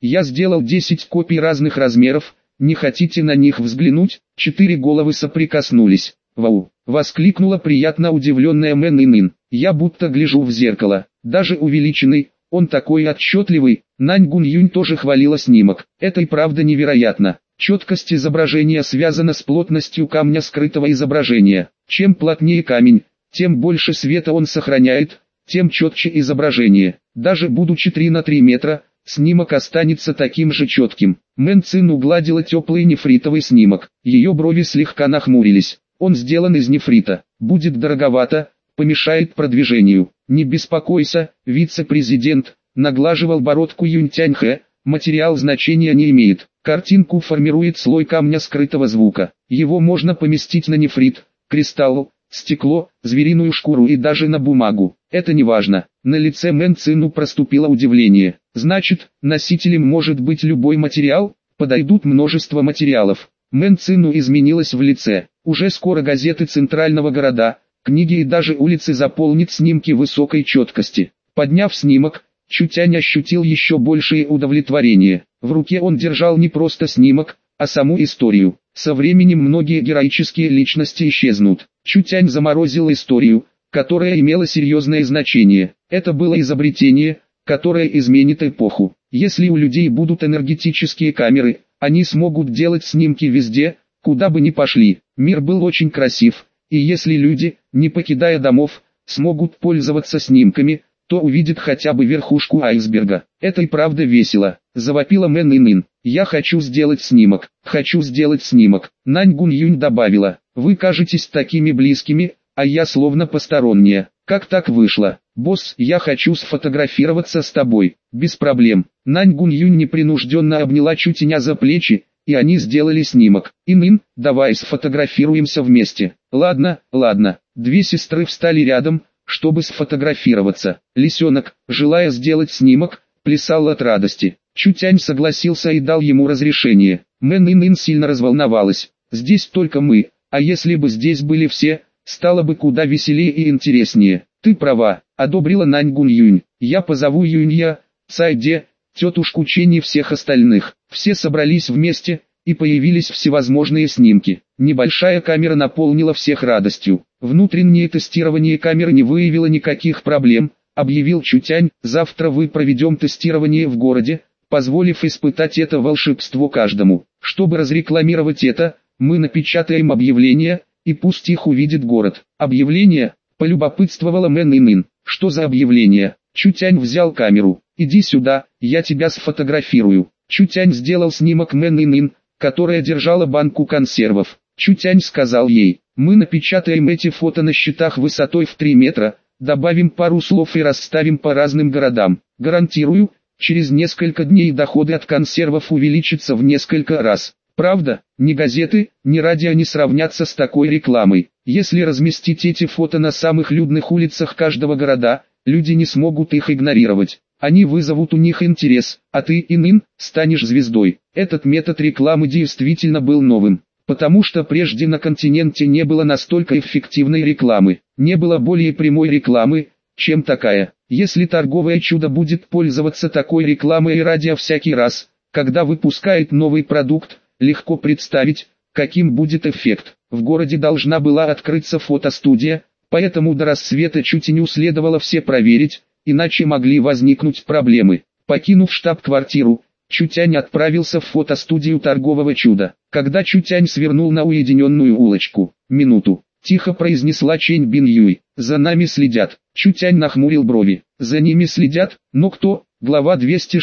Я сделал 10 копий разных размеров, не хотите на них взглянуть? 4 головы соприкоснулись. «Вау!» — воскликнула приятно удивленная Мэн Ин. «Я будто гляжу в зеркало, даже увеличенный, он такой отчетливый». Нань Гун Юнь тоже хвалила снимок. Это и правда невероятно. Четкость изображения связана с плотностью камня скрытого изображения. Чем плотнее камень, тем больше света он сохраняет, тем четче изображение. Даже будучи 3 на 3 метра, снимок останется таким же четким. Мэн Цин угладила теплый нефритовый снимок. Ее брови слегка нахмурились. Он сделан из нефрита. Будет дороговато, помешает продвижению. Не беспокойся, вице-президент, наглаживал бородку Юнь Тяньхэ. Материал значения не имеет. Картинку формирует слой камня скрытого звука. Его можно поместить на нефрит, кристалл, стекло, звериную шкуру и даже на бумагу. Это не важно. На лице Мэн Цину проступило удивление. Значит, носителем может быть любой материал? Подойдут множество материалов. Мэн Цину изменилась в лице. Уже скоро газеты центрального города, книги и даже улицы заполнит снимки высокой четкости. Подняв снимок, Чутянь ощутил еще большее удовлетворение. В руке он держал не просто снимок, а саму историю. Со временем многие героические личности исчезнут. Чутянь заморозил историю, которая имела серьезное значение. Это было изобретение, которое изменит эпоху. Если у людей будут энергетические камеры, они смогут делать снимки везде, куда бы ни пошли. Мир был очень красив, и если люди, не покидая домов, смогут пользоваться снимками, то увидят хотя бы верхушку айсберга. Это и правда весело, завопила Мэн Ин. Я хочу сделать снимок, хочу сделать снимок. Нань Гун Юнь добавила, вы кажетесь такими близкими, а я словно посторонняя. Как так вышло? Босс, я хочу сфотографироваться с тобой. Без проблем. Нань Гун Юнь непринужденно обняла Чутяня за плечи, и они сделали снимок. Ин, давай сфотографируемся вместе. Ладно, ладно. Две сестры встали рядом, чтобы сфотографироваться. Лисенок, желая сделать снимок, плясал от радости. Чутянь согласился и дал ему разрешение. Мэн Ин сильно разволновалась. Здесь только мы, а если бы здесь были все, стало бы куда веселее и интереснее. Ты права, одобрила Нань Гун Юнь. Я позову Юнья, Цайде, тетушку Чень и всех остальных. Все собрались вместе, и появились всевозможные снимки. Небольшая камера наполнила всех радостью. Внутреннее тестирование камеры не выявило никаких проблем, объявил Чутянь. Завтра вы проведем тестирование в городе, позволив испытать это волшебство каждому. Чтобы разрекламировать это, мы напечатаем объявление, и пусть их увидит город. Объявление? Полюбопытствовала Мэн Ин. Что за объявление? Чутянь взял камеру. Иди сюда, я тебя сфотографирую. Чутянь сделал снимок Мэн Ин, которая держала банку консервов. Чутянь сказал ей, мы напечатаем эти фото на щитах высотой в 3 метра, добавим пару слов и расставим по разным городам. Гарантирую, через несколько дней доходы от консервов увеличатся в несколько раз. Правда, ни газеты, ни радио не сравнятся с такой рекламой. Если разместить эти фото на самых людных улицах каждого города, люди не смогут их игнорировать. Они вызовут у них интерес, а ты, Ин, станешь звездой. Этот метод рекламы действительно был новым, потому что прежде на континенте не было настолько эффективной рекламы, не было более прямой рекламы, чем такая. Если торговое чудо будет пользоваться такой рекламой и радио всякий раз, когда выпускает новый продукт, легко представить, каким будет эффект. В городе должна была открыться фотостудия, поэтому до рассвета Чутяню следовало все проверить, иначе могли возникнуть проблемы. Покинув штаб-квартиру, Чутянь отправился в фотостудию торгового чуда. Когда Чутянь свернул на уединенную улочку, минуту, тихо произнесла Чэнь Бин Юй, за нами следят. Чутянь нахмурил брови. За ними следят, но кто? Глава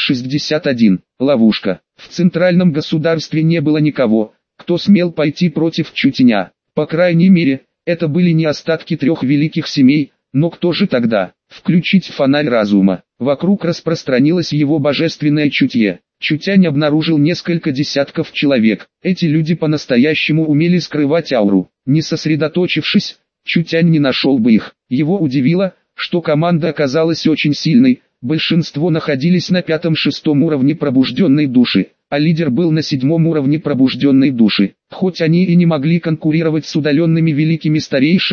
261. Ловушка. В центральном государстве не было никого, кто смел пойти против Чутяня. По крайней мере, это были не остатки 3 великих семей, но кто же тогда? Включить фонарь разума. Вокруг распространилось его божественное чутье. Чутянь обнаружил несколько десятков человек. Эти люди по-настоящему умели скрывать ауру. Не сосредоточившись, Чутянь не нашел бы их. Его удивило, что команда оказалась очень сильной. Большинство находились на 5-6 уровне пробужденной души, а лидер был на 7 уровне пробужденной души. Хоть они и не могли конкурировать с удаленными великими старейшинами,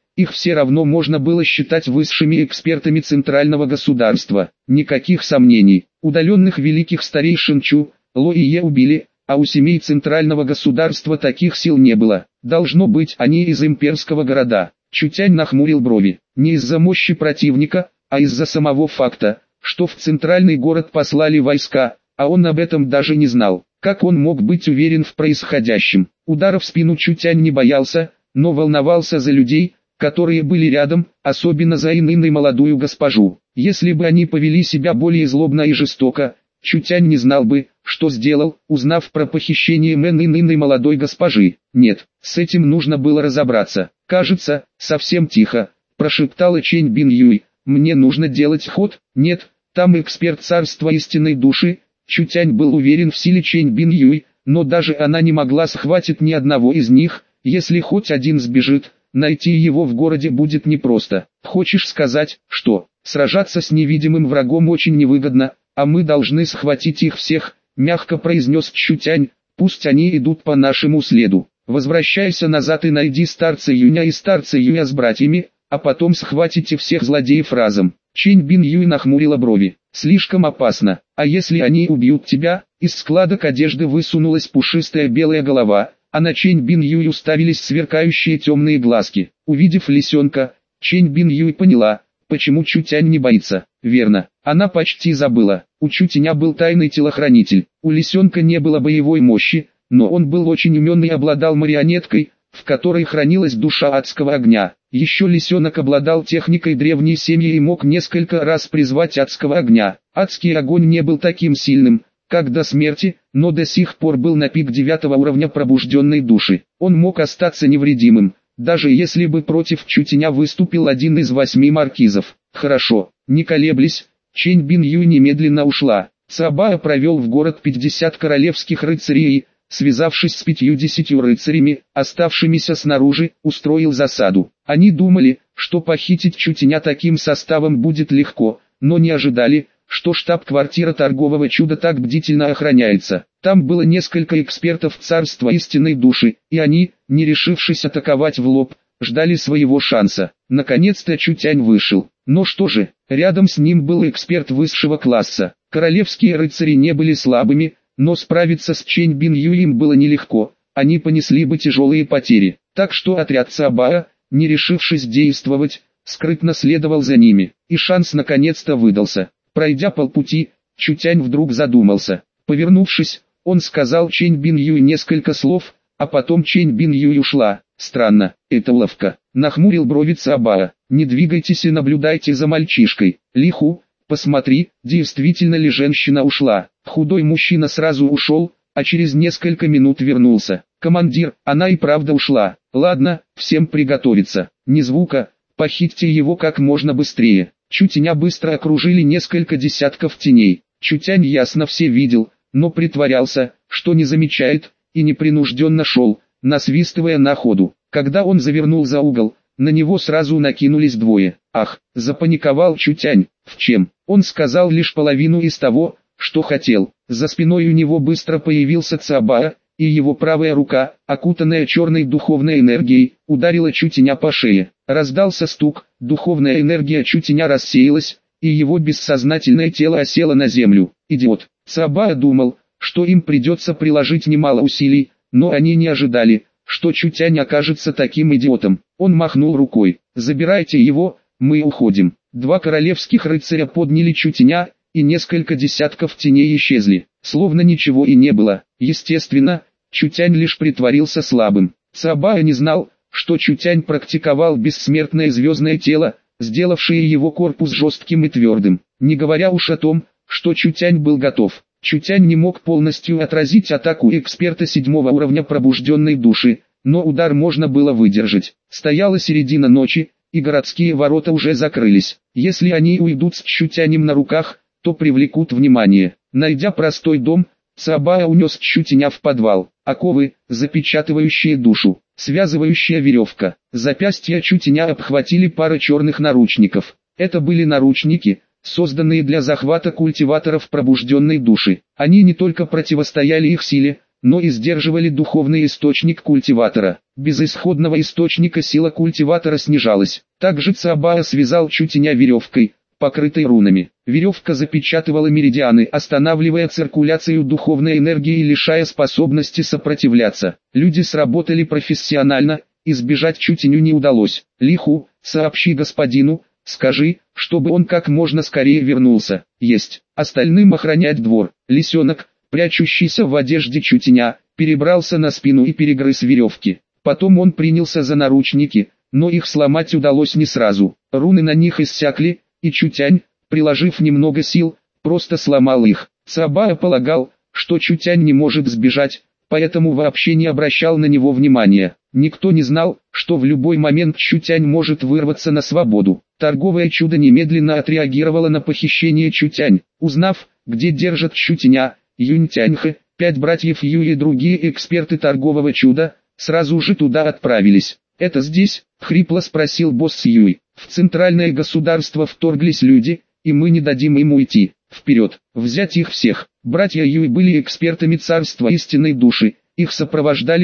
их все равно можно было считать высшими экспертами центрального государства. Никаких сомнений, удаленных великих старейшин Чу, Ло и Е убили, а у семей центрального государства таких сил не было. Должно быть, они из имперского города. Чутянь нахмурил брови. Не из-за мощи противника, а из-за самого факта, что в центральный город послали войска, а он об этом даже не знал. Как он мог быть уверен в происходящем? Удара в спину Чутянь не боялся, но волновался за людей, которые были рядом, особенно за Инын и молодую госпожу. Если бы они повели себя более злобно и жестоко, Чутянь не знал бы, что сделал, узнав про похищение Мэн Инын и молодой госпожи. Нет, с этим нужно было разобраться. Кажется, совсем тихо, прошептала Чэнь Бин Юй. Мне нужно делать ход? Нет, там эксперт царства истинной души. Чутянь был уверен в силе Чэнь Бин Юй, но даже она не могла схватить ни одного из них. Если хоть один сбежит, найти его в городе будет непросто. Хочешь сказать, что сражаться с невидимым врагом очень невыгодно, а мы должны схватить их всех, мягко произнес Чутянь, пусть они идут по нашему следу. Возвращайся назад и найди старца Юня и старца Юя с братьями, а потом схватите всех злодеев разом. Чэнь Бин Юй нахмурила брови. Слишком опасно. А если они убьют тебя? Из складок одежды высунулась пушистая белая голова, а на Чэнь Бин Юй уставились сверкающие темные глазки. Увидев лисенка, Чэнь Бин Юй поняла, почему Чутянь не боится. Верно, она почти забыла. У Чутяня был тайный телохранитель. У лисенка не было боевой мощи, но он был очень умен и обладал марионеткой, в которой хранилась душа адского огня. Еще лисенок обладал техникой древней семьи и мог несколько раз призвать адского огня. Адский огонь не был таким сильным, как до смерти, но до сих пор был на пик 9 уровня пробужденной души. Он мог остаться невредимым, даже если бы против Чутяня выступил один из 8 маркизов. Хорошо, не колеблясь, Чэнь Бин Юй немедленно ушла. Цабао провел в город 50 королевских рыцарей и, связавшись с 50 рыцарями, оставшимися снаружи, устроил засаду. Они думали, что похитить Чутяня таким составом будет легко, но не ожидали, что штаб-квартира торгового чуда так бдительно охраняется. Там было несколько экспертов царства истинной души, и они, не решившись атаковать в лоб, ждали своего шанса. Наконец-то Чутянь вышел. Но что же, рядом с ним был эксперт высшего класса. Королевские рыцари не были слабыми, но справиться с Чэнь Бин Юем было нелегко, они понесли бы тяжелые потери. Так что отряд Цабао, не решившись действовать, скрытно следовал за ними, и шанс наконец-то выдался. Пройдя полпути, Чутянь вдруг задумался. Повернувшись, он сказал Чэнь Бин Юй несколько слов, а потом Чэнь Бин Юй ушла. Странно, это ловко. Нахмурил брови Цабао. Не двигайтесь и наблюдайте за мальчишкой. Лиху, посмотри, действительно ли женщина ушла. Худой мужчина сразу ушел, а через несколько минут вернулся. Командир, она и правда ушла. Ладно, всем приготовиться. Ни звука, похитьте его как можно быстрее. Чутяня быстро окружили несколько десятков теней. Чутянь ясно все видел, но притворялся, что не замечает, и непринужденно шел, насвистывая на ходу. Когда он завернул за угол, на него сразу накинулись двое. Ах, запаниковал Чутянь. В чем? Он сказал лишь половину из того, что хотел. За спиной у него быстро появился Цабао, и его правая рука, окутанная черной духовной энергией, ударила Чутяня по шее. Раздался стук, духовная энергия Чутяня рассеялась, и его бессознательное тело осело на землю. Идиот. Цабао думал, что им придется приложить немало усилий, но они не ожидали, что Чутянь окажется таким идиотом. Он махнул рукой. «Забирайте его, мы уходим». Два королевских рыцаря подняли Чутяня, и несколько десятков теней исчезли, словно ничего и не было. Естественно, Чутянь лишь притворился слабым. Цабао не знал, что Чутянь практиковал бессмертное звездное тело, сделавшее его корпус жестким и твердым. Не говоря уж о том, что Чутянь был готов. Чутянь не мог полностью отразить атаку эксперта 7 уровня пробужденной души, но удар можно было выдержать. Стояла середина ночи, и городские ворота уже закрылись. Если они уйдут с Чутянем на руках, то привлекут внимание. Найдя простой дом, Цабао унес Чутяня в подвал. Оковы, запечатывающие душу, связывающая веревка. Запястья Чутяня обхватили пара черных наручников. Это были наручники, созданные для захвата культиваторов пробужденной души. Они не только противостояли их силе, но и сдерживали духовный источник культиватора. Без исходного источника сила культиватора снижалась. Также Цаабаа связал Чутеня веревкой, покрытой рунами. Веревка запечатывала меридианы, останавливая циркуляцию духовной энергии и лишая способности сопротивляться. Люди сработали профессионально, избежать Чутеню не удалось. Лиху, сообщи господину, скажи, чтобы он как можно скорее вернулся. Есть. Остальным охранять двор. Лисенок, прячущийся в одежде Чутеня, перебрался на спину и перегрыз веревки. Потом он принялся за наручники, но их сломать удалось не сразу. Руны на них иссякли, и Чутянь, приложив немного сил, просто сломал их. Цаабаа полагал, что Чутянь не может сбежать, поэтому вообще не обращал на него внимания. Никто не знал, что в любой момент Чутянь может вырваться на свободу. Торговое чудо немедленно отреагировало на похищение Чутянь. Узнав, где держат Чутеня, Юньтяньхэ, 5 братьев Ю и другие эксперты торгового чуда, сразу же туда отправились. «Это здесь?» — хрипло спросил босс Юй. «В центральное государство вторглись люди, и мы не дадим им уйти. Вперед, взять их всех!» Братья Юй были экспертами царства истинной души, их сопровождали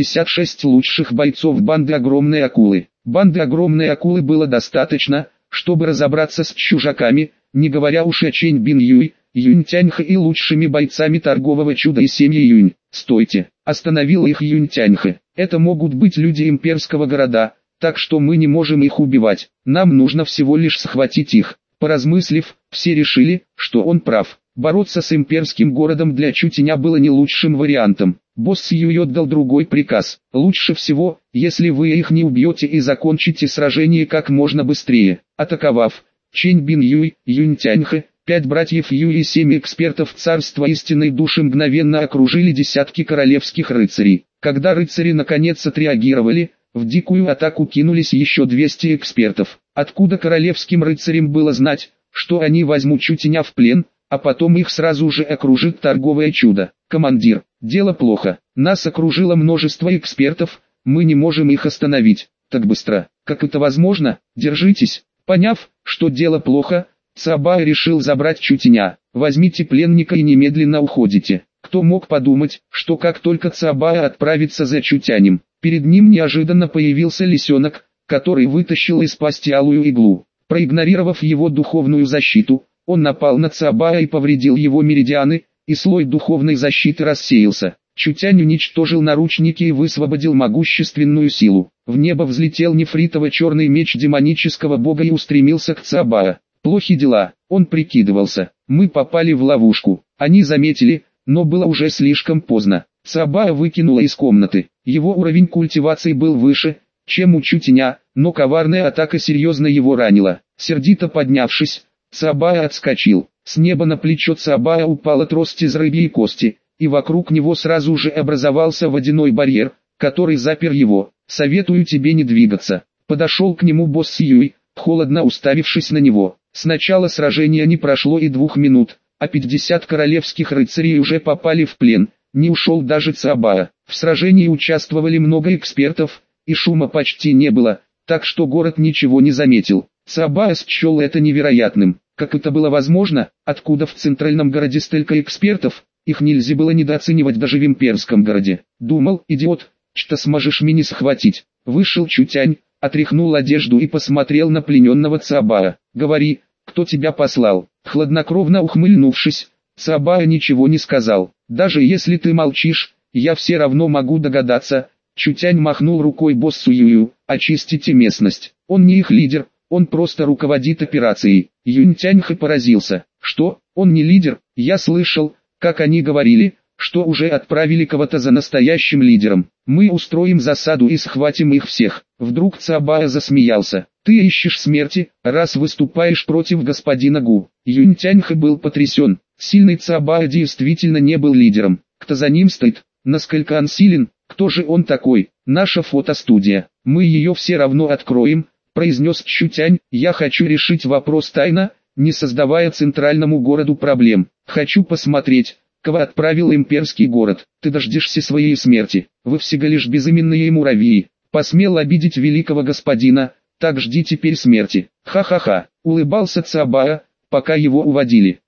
66 лучших бойцов банды Огромной Акулы. Банды Огромной Акулы было достаточно, чтобы разобраться с чужаками, не говоря уж о Чэнь Бин Юй, Юньтяньхэ и лучшими бойцами торгового чуда и семьи Юнь. «Стойте!» — остановил их Юньтяньхэ. «Это могут быть люди имперского города, так что мы не можем их убивать, нам нужно всего лишь схватить их». Поразмыслив, все решили, что он прав. Бороться с имперским городом для Чутеня было не лучшим вариантом. Босс Юй отдал другой приказ. «Лучше всего, если вы их не убьете и закончите сражение как можно быстрее». Атаковав, Чэнь Бин Юй, Юньтяньхэ, 5 братьев Юй и 7 экспертов царства истинной души мгновенно окружили десятки королевских рыцарей. Когда рыцари наконец отреагировали, в дикую атаку кинулись еще 200 экспертов. Откуда королевским рыцарям было знать, что они возьмут Чутеня в плен, а потом их сразу же окружит торговое чудо? «Командир, дело плохо. Нас окружило множество экспертов, мы не можем их остановить. Так быстро, как это возможно? Держитесь». Поняв, что дело плохо, Цаабаа решил забрать Чутеня. «Возьмите пленника и немедленно уходите». Кто мог подумать, что как только Цаабаа отправится за Чутянем, перед ним неожиданно появился лисенок, который вытащил из пасти алую иглу. Проигнорировав его духовную защиту, он напал на Цаабаа и повредил его меридианы, и слой духовной защиты рассеялся. Чутянь уничтожил наручники и высвободил могущественную силу. В небо взлетел нефритово-черный меч демонического бога и устремился к Цаабаа. Плохи дела, он прикидывался. Мы попали в ловушку. Они заметили, но было уже слишком поздно. Цаабаа выкинула из комнаты. Его уровень культивации был выше, чем у Чутеня, но коварная атака серьезно его ранила. Сердито поднявшись, Цаабаа отскочил. С неба на плечо Цаабаа упала трость из рыбьей кости, и вокруг него сразу же образовался водяной барьер, который запер его. «Советую тебе не двигаться». Подошел к нему босс Юй, холодно уставившись на него. С начала сражения не прошло и 2 минут, а 50 королевских рыцарей уже попали в плен, не ушел даже Цаабаа. В сражении участвовали много экспертов, и шума почти не было, так что город ничего не заметил. Цаабаа счел это невероятным. Как это было возможно? Откуда в центральном городе столько экспертов? Их нельзя было недооценивать даже в имперском городе. Думал, идиот, что сможешь меня схватить. Вышел Чутянь, отряхнул одежду и посмотрел на плененного Цаабаа. «Говори, кто тебя послал?» Хладнокровно ухмыльнувшись, Цаабаа ничего не сказал. «Даже если ты молчишь, я все равно могу догадаться». Чутянь махнул рукой боссу Юю. «Очистите местность. Он не их лидер, он просто руководит операцией». Юньтяньхэ поразился. «Что, он не лидер? Я слышал, как они говорили, что уже отправили кого-то за настоящим лидером. Мы устроим засаду и схватим их всех». Вдруг Цаабаа засмеялся. «Ты ищешь смерти, раз выступаешь против господина Гу». Юньтяньхэ был потрясен. Сильный Цаабаа действительно не был лидером. Кто за ним стоит? Насколько он силен? Кто же он такой? «Наша фотостудия. Мы ее все равно откроем», произнес Чутянь. «Я хочу решить вопрос тайно, не создавая центральному городу проблем. Хочу посмотреть, кого отправил имперский город. Ты дождешься своей смерти. Вы всего лишь безыменные муравьи. Посмел обидеть великого господина, так жди теперь смерти». «Ха-ха-ха», улыбался Цаабаа, пока его уводили.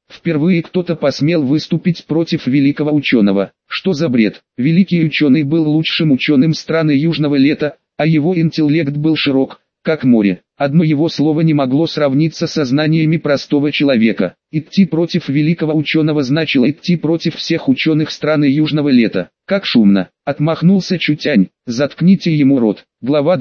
Впервые кто-то посмел выступить против великого ученого. Что за бред? Великий ученый был лучшим ученым страны Южного Лета, а его интеллект был широк, как море. Одно его слово не могло сравниться со знаниями простого человека. Идти против великого ученого значило идти против всех ученых страны Южного Лета. Как шумно! Отмахнулся Чутянь. Заткните ему рот. Глава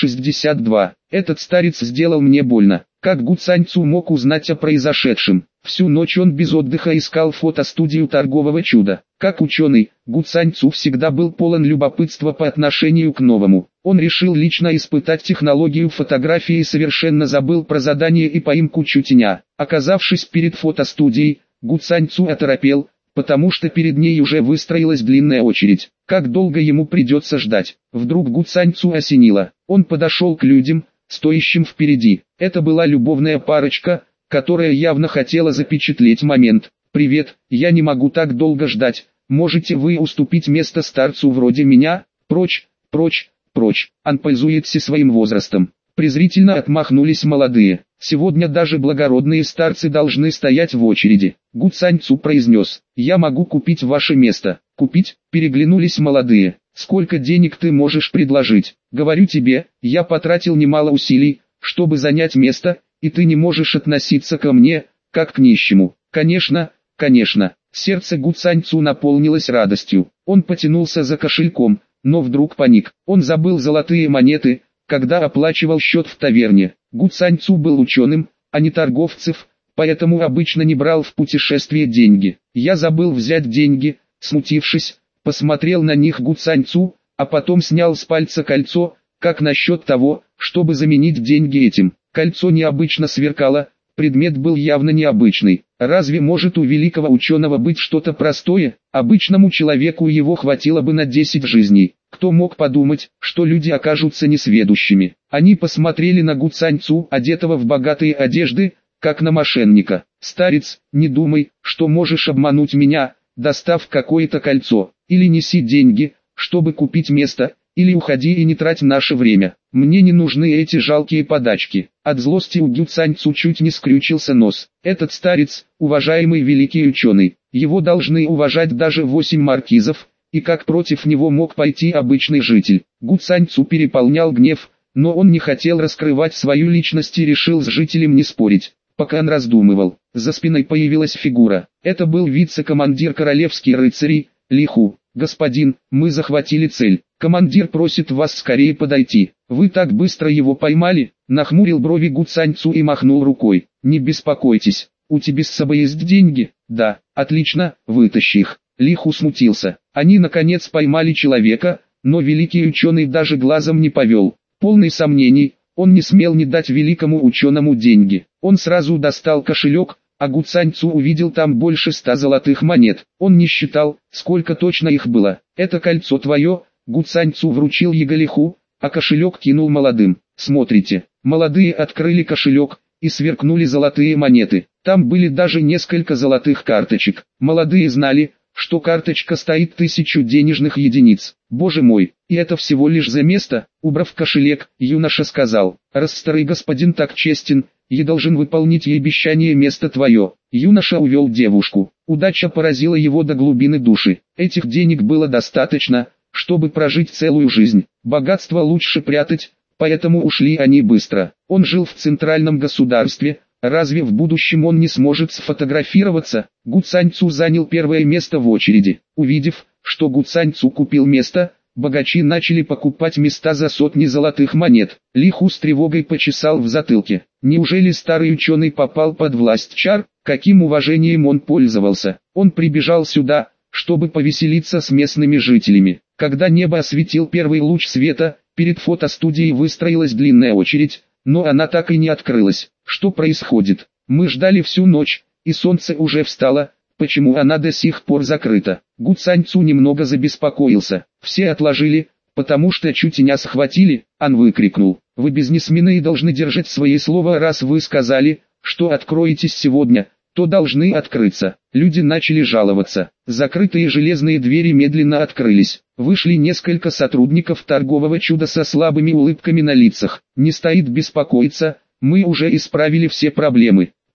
262. Этот старец сделал мне больно. Как Гу Цаньцу мог узнать о произошедшем? Всю ночь он без отдыха искал фотостудию торгового чуда. Как ученый, Гу Цаньцу всегда был полон любопытства по отношению к новому. Он решил лично испытать технологию фотографии и совершенно забыл про задание и поимку Чутяня. Оказавшись перед фотостудией, Гу Цаньцу оторопел, потому что перед ней уже выстроилась длинная очередь. Как долго ему придется ждать? Вдруг Гу Цаньцу осенило. Он подошел к людям, стоящим впереди. Это была любовная парочка, которая явно хотела запечатлеть момент. «Привет, я не могу так долго ждать. Можете вы уступить место старцу вроде меня? Прочь, прочь, прочь. Он пользуется своим возрастом». Презрительно отмахнулись молодые. «Сегодня даже благородные старцы должны стоять в очереди». Гу Цаньцу произнес: «Я могу купить ваше место». «Купить?» — переглянулись молодые. «Сколько денег ты можешь предложить?» «Говорю тебе, я потратил немало усилий, чтобы занять место, и ты не можешь относиться ко мне, как к нищему». «Конечно, конечно». Сердце Гу Цаньцу наполнилось радостью. Он потянулся за кошельком, но вдруг паник. Он забыл золотые монеты, когда оплачивал счет в таверне. Гу Цаньцу был ученым, а не торговцев, поэтому обычно не брал в путешествие деньги. «Я забыл взять деньги», смутившись, посмотрел на них Гу Цаньцу, а потом снял с пальца кольцо. «Как насчет того, чтобы заменить деньги этим?» Кольцо необычно сверкало, предмет был явно необычный. Разве может у великого ученого быть что-то простое? Обычному человеку его хватило бы на 10 жизней. Кто мог подумать, что люди окажутся несведущими? Они посмотрели на Гу Цаньцу, одетого в богатые одежды, как на мошенника. «Старец, не думай, что можешь обмануть меня, достав какое-то кольцо. Или неси деньги, чтобы купить место, или уходи и не трать наше время. Мне не нужны эти жалкие подачки». От злости у Гу Цаньцу чуть не скрючился нос. Этот старец, уважаемый великий ученый, его должны уважать даже 8 маркизов, и как против него мог пойти обычный житель? Гу Цаньцу переполнял гнев, но он не хотел раскрывать свою личность и решил с жителем не спорить. Пока он раздумывал, за спиной появилась фигура. Это был вице-командир королевских рыцарей, Ли Ху. «Господин, мы захватили цель. Командир просит вас скорее подойти». «Вы так быстро его поймали?» Нахмурил брови Гу Цаньцу и махнул рукой. «Не беспокойтесь, у тебя с собой есть деньги?» «Да, отлично, вытащи их». Ли Ху смутился. Они наконец поймали человека, но великий ученый даже глазом не повел. Полный сомнений, он не смел не дать великому ученому деньги. Он сразу достал кошелек, а Гу Цаньцу увидел там больше 100 золотых монет. Он не считал, сколько точно их было. «Это кольцо твое», Гу Цаньцу вручил его Ли Ху, а кошелек кинул молодым. «Смотрите». Молодые открыли кошелек, и сверкнули золотые монеты. Там были даже несколько золотых карточек. Молодые знали, что карточка стоит 1000 денежных единиц. «Боже мой, и это всего лишь за место?» Убрав кошелек, юноша сказал: «Раз старый господин так честен, я должен выполнить ей обещание, место твое». Юноша увел девушку. Удача поразила его до глубины души. Этих денег было достаточно, чтобы прожить целую жизнь. Богатство лучше прятать, поэтому ушли они быстро. Он жил в центральном государстве. Разве в будущем он не сможет сфотографироваться? Гу Цаньцу занял первое место в очереди. Увидев, что Гу Цаньцу купил место, богачи начали покупать места за сотни золотых монет. Ли Ху с тревогой почесал в затылке. Неужели старый ученый попал под власть чар? Каким уважением он пользовался? Он прибежал сюда, чтобы повеселиться с местными жителями. Когда небо осветил первый луч света, перед фотостудией выстроилась длинная очередь, но она так и не открылась. Что происходит? Мы ждали всю ночь, и солнце уже встало, почему она до сих пор закрыта? Гу Цаньцу немного забеспокоился. Все отложили, потому что Чутяня схватили. Он выкрикнул: «Вы бизнесмены и должны держать свои слова, раз вы сказали, что откроетесь сегодня, то должны открыться». Люди начали жаловаться. Закрытые железные двери медленно открылись. Вышли несколько сотрудников торгового чуда со слабыми улыбками на лицах. «Не стоит беспокоиться, мы уже исправили все проблемы.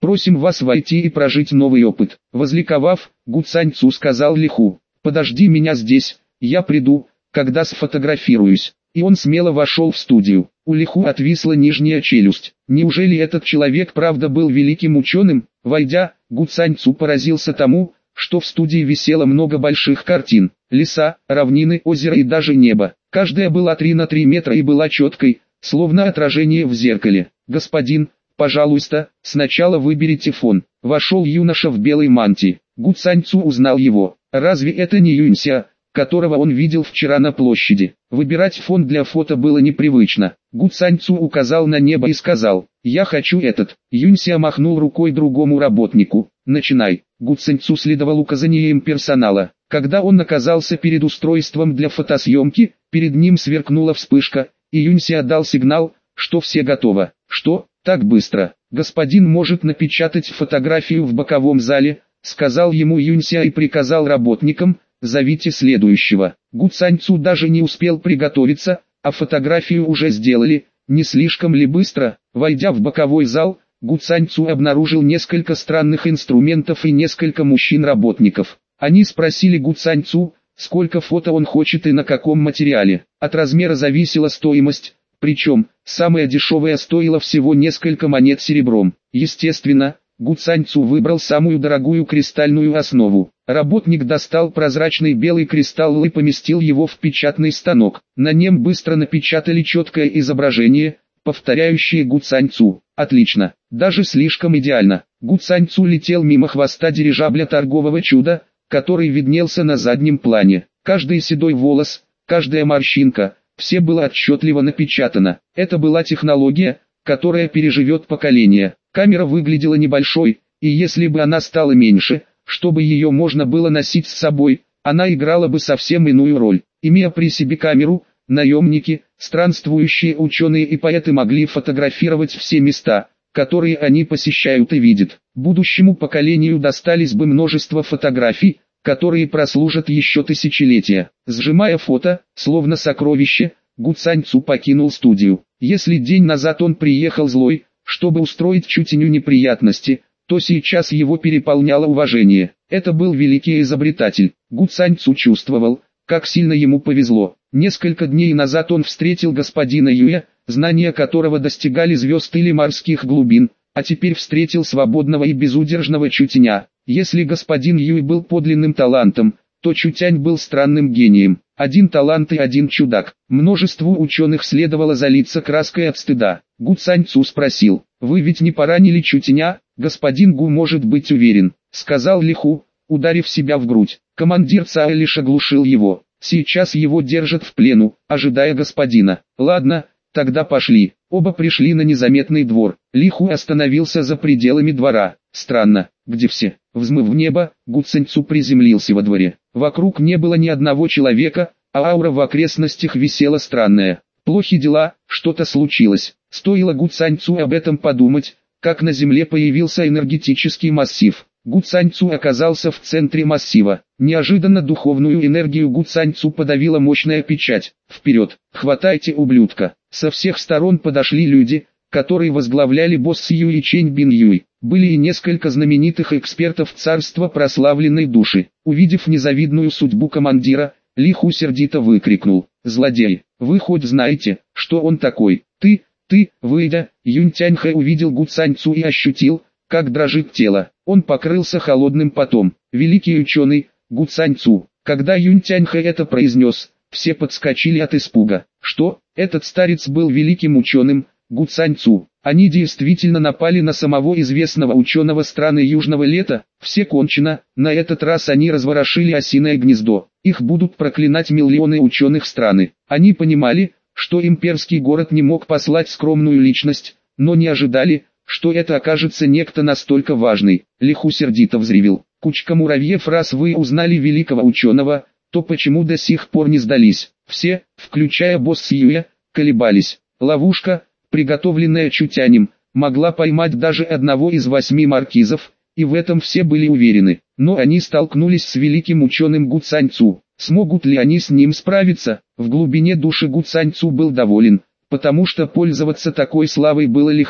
Просим вас войти и прожить новый опыт. Возликовав, Гу Цаньцу сказал Лиху: подожди меня здесь, я приду, когда сфотографируюсь. И он смело вошел в студию. У Лиху отвисла нижняя челюсть. Неужели этот человек правда был великим ученым? Войдя, Гу Цаньцу поразился тому, что в студии висело много больших картин. Леса, равнины, озера и даже небо. Каждая была 3 на 3 метра и была четкой, словно отражение в зеркале. «Господин, пожалуйста, сначала выберите фон». Вошел юноша в белой мантии. Гу Цаньцу узнал его. Разве это не Юнься, которого он видел вчера на площади? Выбирать фон для фото было непривычно. Гу Цаньцу указал на небо и сказал: «Я хочу этот». Юнься махнул рукой другому работнику. «Начинай». Гу Цаньцу следовал указаниям персонала. Когда он оказался перед устройством для фотосъемки, перед ним сверкнула вспышка, и Юнься отдал сигнал, что все готово. «Что, так быстро? Господин может напечатать фотографию в боковом зале», сказал ему Юнься и приказал работникам: «Зовите следующего». Гу Цаньцу даже не успел приготовиться, а фотографию уже сделали. Не слишком ли быстро? Войдя в боковой зал, Гу Цаньцу обнаружил несколько странных инструментов и несколько мужчин-работников. Они спросили Гу Цаньцу, сколько фото он хочет и на каком материале. От размера зависела стоимость, причем самая дешевая стоила всего несколько монет серебром. Естественно, Гу Цаньцу выбрал самую дорогую кристальную основу. Работник достал прозрачный белый кристалл и поместил его в печатный станок. На нем быстро напечатали четкое изображение, повторяющее Гу Цаньцу. Отлично, даже слишком идеально. Гу Цаньцу летел мимо хвоста дирижабля торгового чуда, который виднелся на заднем плане. Каждый седой волос, каждая морщинка, все было отчетливо напечатано. Это была технология, которая переживет поколения. Камера выглядела небольшой, и если бы она стала меньше, чтобы ее можно было носить с собой, она играла бы совсем иную роль. Имея при себе камеру, наемники, странствующие ученые и поэты могли фотографировать все места, которые они посещают и видят. Будущему поколению достались бы множество фотографий, которые прослужат еще тысячелетия. Сжимая фото, словно сокровище, Гу Цаньцу покинул студию. Если день назад он приехал злой, чтобы устроить Чутеню неприятности, то сейчас его переполняло уважение. Это был великий изобретатель. Гу Цаньцу чувствовал, как сильно ему повезло. Несколько дней назад он встретил господина Юя, знания которого достигали звезд или морских глубин, а теперь встретил свободного и безудержного Чутеня. Если господин Юй был подлинным талантом, то Чутянь был странным гением. Один талант и один чудак. Множеству ученых следовало залиться краской от стыда. Гу Цаньцу спросил: «Вы ведь не поранили Чутеня?» «Господин Гу может быть уверен», — сказал Лиху, ударив себя в грудь. Командир Цао лишь оглушил его. Сейчас его держат в плену, ожидая господина. «Ладно, тогда пошли». Оба пришли на незаметный двор. Лиху остановился за пределами двора. Странно, где все? Взмыв в небо, Гу Цаньцу приземлился во дворе. Вокруг не было ни одного человека, а аура в окрестностях висела странная. Плохи дела, что-то случилось. Стоило Гу Цаньцу об этом подумать, как на земле появился энергетический массив. Гу Цаньцу оказался в центре массива. Неожиданно духовную энергию Гу Цаньцу подавила мощная печать. «Вперед! Хватайте ублюдка!» Со всех сторон подошли люди, которые возглавляли босс Юй и Чэнь Бин Юй. Были и несколько знаменитых экспертов царства прославленной души. Увидев незавидную судьбу командира, Лиху сердито выкрикнул: «Злодей! Вы хоть знаете, что он такой?» Ты, выйдя, Юнь Тяньхэ увидел Гу Цаньцу и ощутил, как дрожит тело. Он покрылся холодным потом. Великий ученый, Гу Цаньцу. Когда Юнь Тяньхэ это произнес, все подскочили от испуга. Что, этот старец был великим ученым, Гу Цаньцу? Они действительно напали на самого известного ученого страны Южного Лета? Все кончено, на этот раз они разворошили осиное гнездо. Их будут проклинать миллионы ученых страны. Они понимали, что имперский город не мог послать скромную личность, но не ожидали, что это окажется некто настолько важный. Лиху сердито взревел: «Кучка муравьев, раз вы узнали великого ученого, то почему до сих пор не сдались?» Все, включая босса Юя, колебались. Ловушка, приготовленная Чутянем, могла поймать даже одного из 8 маркизов, и в этом все были уверены. Но они столкнулись с великим ученым Гу Цаньцу. Смогут ли они с ним справиться? В глубине души Гу Цаньцу был доволен, потому что пользоваться такой славой было легко.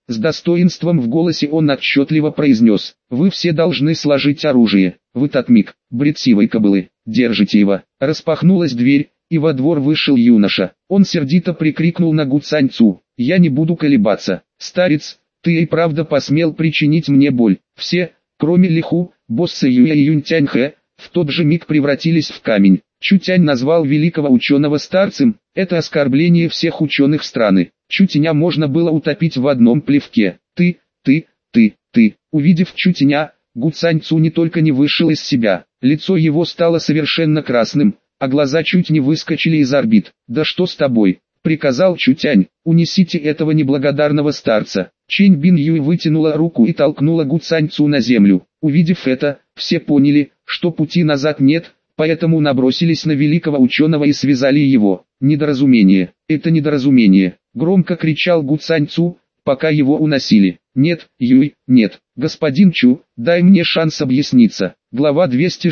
С достоинством в голосе он отчетливо произнес: «Вы все должны сложить оружие. В этот миг, бред сивой кобылы, держите его». Распахнулась дверь, и во двор вышел юноша. Он сердито прикрикнул на Гуцаньцу: «Я не буду колебаться. Старец, ты и правда посмел причинить мне боль». Все, кроме Лиху, босса Юя и Юнтяньхэ, в тот же миг превратились в камень. Чутянь назвал великого ученого старцем, это оскорбление всех ученых страны. Чутяня можно было утопить в одном плевке. Ты. Увидев Чутяня, Гуцаньцу не только не вышел из себя, лицо его стало совершенно красным, а глаза чуть не выскочили из орбит. «Да что с тобой?» — приказал Чутянь. «Унесите этого неблагодарного старца». Чэнь Бин Юй вытянула руку и толкнула Гуцаньцу на землю. Увидев это, все поняли, что пути назад нет, поэтому набросились на великого ученого и связали его. «Недоразумение, это недоразумение!» — громко кричал Гуцаньцу, пока его уносили. «Нет, Юй, нет, господин Чу, дай мне шанс объясниться». Глава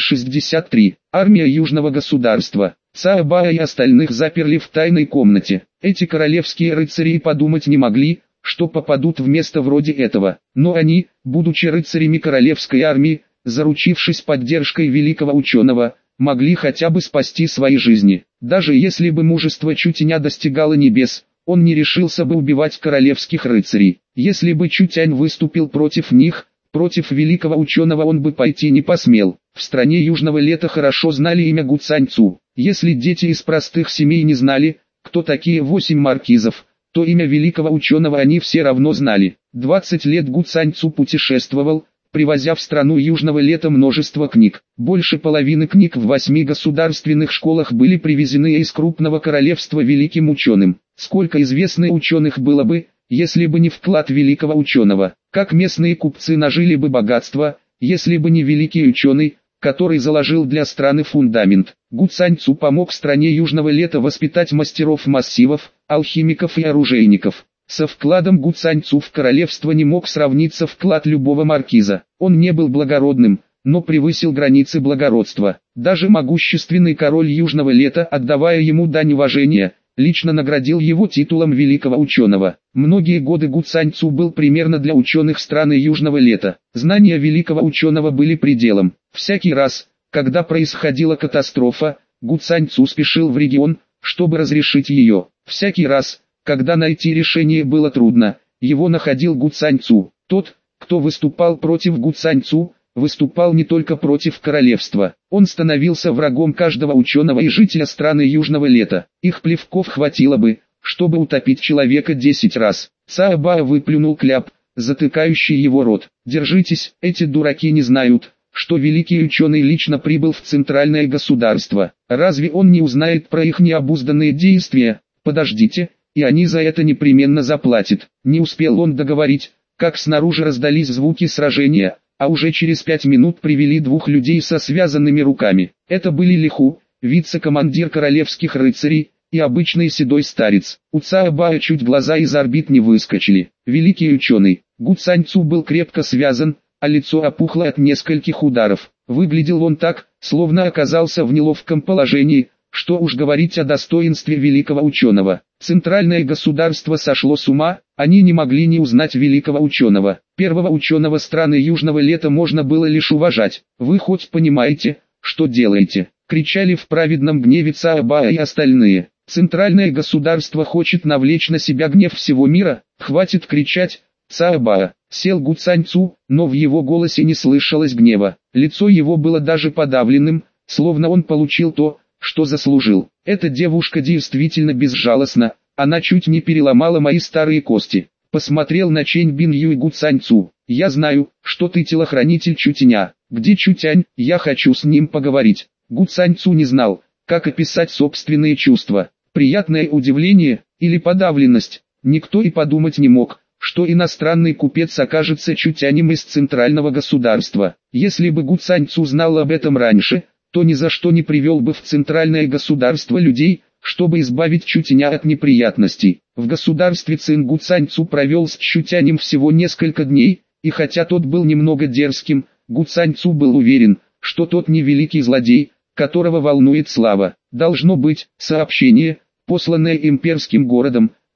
263. Армия Южного государства. Цао Бао и остальных заперли в тайной комнате. Эти королевские рыцари и подумать не могли, что попадут в место вроде этого. Но они, будучи рыцарями королевской армии, заручившись поддержкой великого ученого, могли хотя бы спасти свои жизни. Даже если бы мужество Чутяня достигало небес, он не решился бы убивать королевских рыцарей. Если бы Чутянь выступил против них, против великого ученого он бы пойти не посмел. В стране Южного Лета хорошо знали имя Гуцаньцу. Если дети из простых семей не знали, кто такие 8 маркизов, то имя великого ученого они все равно знали. 20 лет Гуцаньцу путешествовал, привозя в страну Южного Лета множество книг. Больше половины книг в 8 государственных школах были привезены из крупного королевства великим ученым. Сколько известно ученых было бы, если бы не вклад великого ученого. Как местные купцы нажили бы богатство, если бы не великий ученый, который заложил для страны фундамент. Гуцаньцу помог стране Южного Лета воспитать мастеров массивов, алхимиков и оружейников. Со вкладом Гуцаньцу в королевство не мог сравниться вклад любого маркиза. Он не был благородным, но превысил границы благородства. Даже могущественный король Южного Лета, отдавая ему дань уважения, лично наградил его титулом великого ученого. Многие годы Гуцаньцу был примерно для ученых страны Южного Лета. Знания великого ученого были пределом. Всякий раз, когда происходила катастрофа, Гуцаньцу спешил в регион, чтобы разрешить ее. Всякий раз, когда найти решение было трудно, его находил Гуцаньцу. Тот, кто выступал против Гуцаньцу, выступал не только против королевства. Он становился врагом каждого ученого и жителя страны Южного Лета. Их плевков хватило бы, чтобы утопить человека 10 раз. Цао Бао выплюнул кляп, затыкающий его рот. «Держитесь, эти дураки не знают, что великий ученый лично прибыл в центральное государство. Разве он не узнает про их необузданные действия? Подождите, и они за это непременно заплатят». Не успел он договорить, как снаружи раздались звуки сражения, а уже через 5 минут привели 2 людей со связанными руками. Это были Лиху, вице-командир королевских рыцарей, и обычный седой старец. У Цао Бао чуть глаза из орбит не выскочили. Великий ученый. Гуцаньцу был крепко связан, а лицо опухло от нескольких ударов. Выглядел он так, словно оказался в неловком положении, что уж говорить о достоинстве великого ученого. Центральное государство сошло с ума, они не могли не узнать великого ученого. Первого ученого страны Южного Лета можно было лишь уважать. «Вы хоть понимаете, что делаете?» — кричали в праведном гневе Цао Бао и остальные. «Центральное государство хочет навлечь на себя гнев всего мира, хватит кричать!» Цао Бао сел Гуцаньцу, но в его голосе не слышалось гнева. Лицо его было даже подавленным, словно он получил то, что заслужил. «Эта девушка действительно безжалостна, она чуть не переломала мои старые кости». Посмотрел на Чэнь Бин Юй Гуцаньцу. «Я знаю, что ты телохранитель Чутяня. Где Чутянь? Я хочу с ним поговорить». Гуцаньцу не знал, как описать собственные чувства. Приятное удивление или подавленность. Никто и подумать не мог, что иностранный купец окажется Чутянем из центрального государства. Если бы Гуцаньцу знал об этом раньше, то ни за что не привел бы в центральное государство людей, чтобы избавить Чутяня от неприятностей. В государстве Цин Гуцаньцу провел с Чутянем всего несколько дней, и хотя тот был немного дерзким, Гуцаньцу был уверен, что тот не великий злодей, которого волнует слава. Должно быть, сообщение, посланное имперским городом,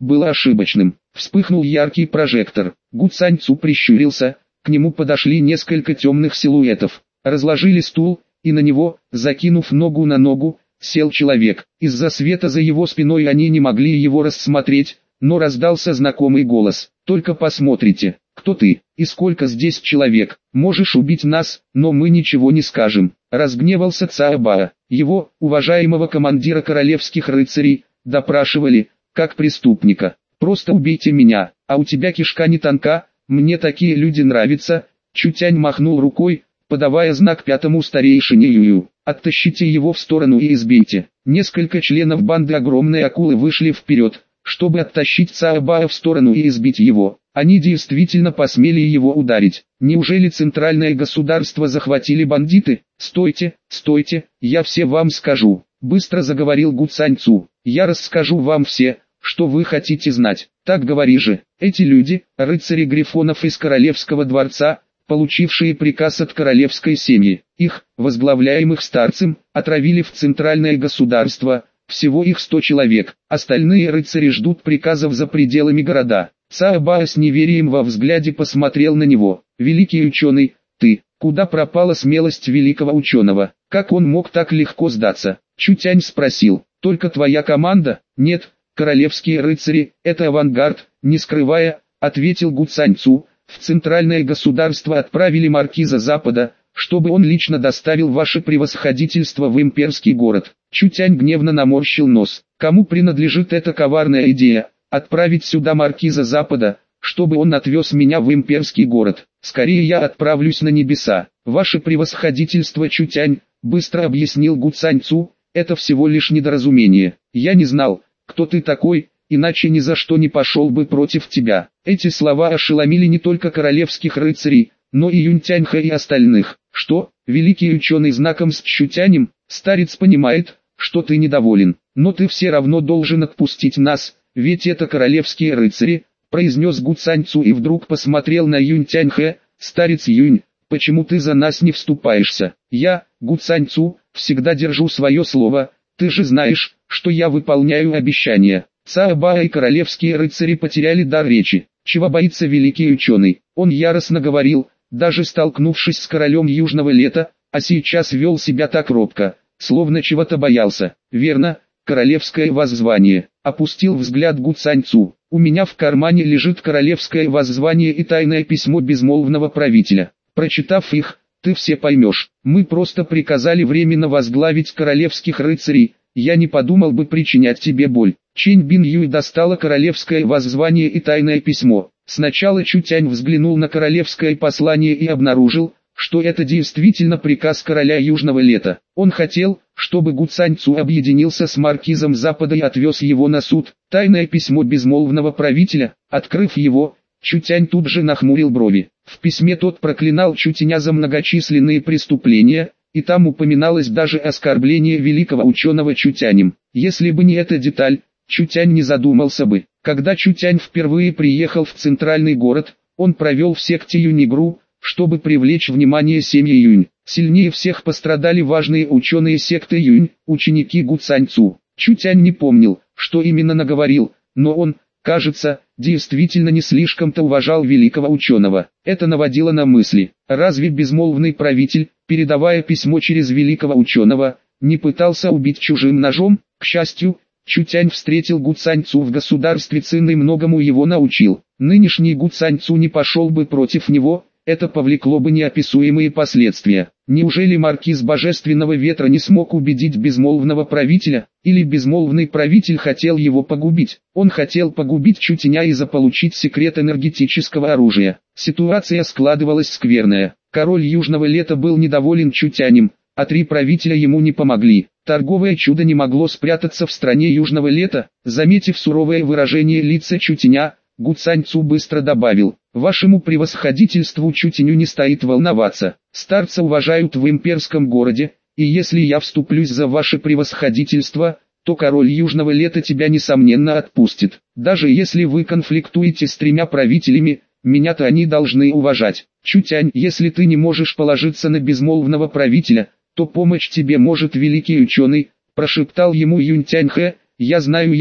было ошибочным. Вспыхнул яркий прожектор. Гу Цаньцу прищурился, к нему подошли несколько темных силуэтов. Разложили стул, и на него, закинув ногу на ногу, сел человек. Из-за света за его спиной они не могли его рассмотреть, но раздался знакомый голос. «Только посмотрите, кто ты, и сколько здесь человек, можешь убить нас, но мы ничего не скажем». Разгневался Цаобаа. Его, уважаемого командира королевских рыцарей, допрашивали, как преступника. «Просто убейте меня, а у тебя кишка не тонка, мне такие люди нравятся». Чутянь махнул рукой, подавая знак пятому старейшине Юю. «Оттащите его в сторону и избейте». Несколько членов банды огромной акулы вышли вперед, чтобы оттащить Цаобаа в сторону и избить его. Они действительно посмели его ударить. Неужели центральное государство захватили бандиты? «Стойте, стойте, я все вам скажу», — быстро заговорил Гу Цаньцу. «Я расскажу вам все, что вы хотите знать». «Так говори же». Эти люди, рыцари Грифонов из королевского дворца, получившие приказ от королевской семьи, их, возглавляемых старцем, отравили в центральное государство. Всего их 100 человек, остальные рыцари ждут приказов за пределами города. Цаобаа с неверием во взгляде посмотрел на него. «Великий ученый, ты, куда пропала смелость великого ученого? Как он мог так легко сдаться?» Чутянь спросил. «Только твоя команда?» «Нет, королевские рыцари, это авангард», не скрывая, ответил Гу Цаньцу. «В центральное государство отправили маркиза Запада, чтобы он лично доставил ваше превосходительство в имперский город». Чутянь гневно наморщил нос. «Кому принадлежит эта коварная идея, отправить сюда маркиза Запада, чтобы он отвез меня в имперский город? Скорее я отправлюсь на небеса». «Ваше превосходительство, Чутянь», быстро объяснил Гу Цаньцу, «это всего лишь недоразумение. Я не знал, кто ты такой, иначе ни за что не пошел бы против тебя». Эти слова ошеломили не только королевских рыцарей, но и Юнтяньха и остальных. «Что, великий ученый знаком с Чутянем? Старец понимает, что ты недоволен, но ты все равно должен отпустить нас, ведь это королевские рыцари», произнес Гу Цаньцу и вдруг посмотрел на Юнтяньха. «Старец Юнь, почему ты за нас не вступаешься? Я, Гу Цаньцу, всегда держу свое слово, ты же знаешь, что я выполняю обещания». Цаобаа и королевские рыцари потеряли дар речи. Чего боится великий ученый? Он яростно говорил, даже столкнувшись с королем Южного Лета, а сейчас вел себя так робко, словно чего-то боялся. «Верно, королевское воззвание», — опустил взгляд Гу Цаньцу. «У меня в кармане лежит королевское воззвание и тайное письмо безмолвного правителя. Прочитав их, ты все поймешь. Мы просто приказали временно возглавить королевских рыцарей, я не подумал бы причинять тебе боль». Чэнь Бин Юй достала королевское воззвание и тайное письмо. Сначала Чутянь взглянул на королевское послание и обнаружил, что это действительно приказ короля Южного Лета. Он хотел, чтобы Гу Цаньцу объединился с маркизом Запада и отвез его на суд. Тайное письмо безмолвного правителя. Открыв его, Чутянь тут же нахмурил брови. В письме тот проклинал Чутяня за многочисленные преступления, и там упоминалось даже оскорбление великого ученого Чутянем. Если бы не эта деталь, Чутянь не задумался бы. Когда Чутянь впервые приехал в центральный город, он провел в секте Юнигру, чтобы привлечь внимание семьи Юнь. Сильнее всех пострадали важные ученые секты Юнь, ученики Гу Цаньцу. Чутянь не помнил, что именно наговорил, но он, кажется, действительно не слишком-то уважал великого ученого. Это наводило на мысли, разве безмолвный правитель, передавая письмо через великого ученого, не пытался убить чужим ножом? К счастью, Чутянь встретил Гу Цаньцу в государстве Цин и многому его научил. Нынешний Гу Цаньцу не пошел бы против него, это повлекло бы неописуемые последствия. Неужели маркиз Божественного Ветра не смог убедить безмолвного правителя, или безмолвный правитель хотел его погубить? Он хотел погубить Чутяня и заполучить секрет энергетического оружия. Ситуация складывалась скверная. Король Южного Лета был недоволен Чутянем, а 3 правителя ему не помогли. Торговое чудо не могло спрятаться в стране Южного Лета. Заметив суровое выражение лица Чутяня, Гу Цаньцу быстро добавил: «Вашему превосходительству Чутяню не стоит волноваться. Старца уважают в имперском городе, и если я вступлюсь за ваше превосходительство, то король Южного Лета тебя несомненно отпустит. Даже если вы конфликтуете с 3 правителями, меня-то они должны уважать. Чутянь, если ты не можешь положиться на безмолвного правителя, то помочь тебе может великий ученый», прошептал ему Юнтяньхэ. «Я знаю его,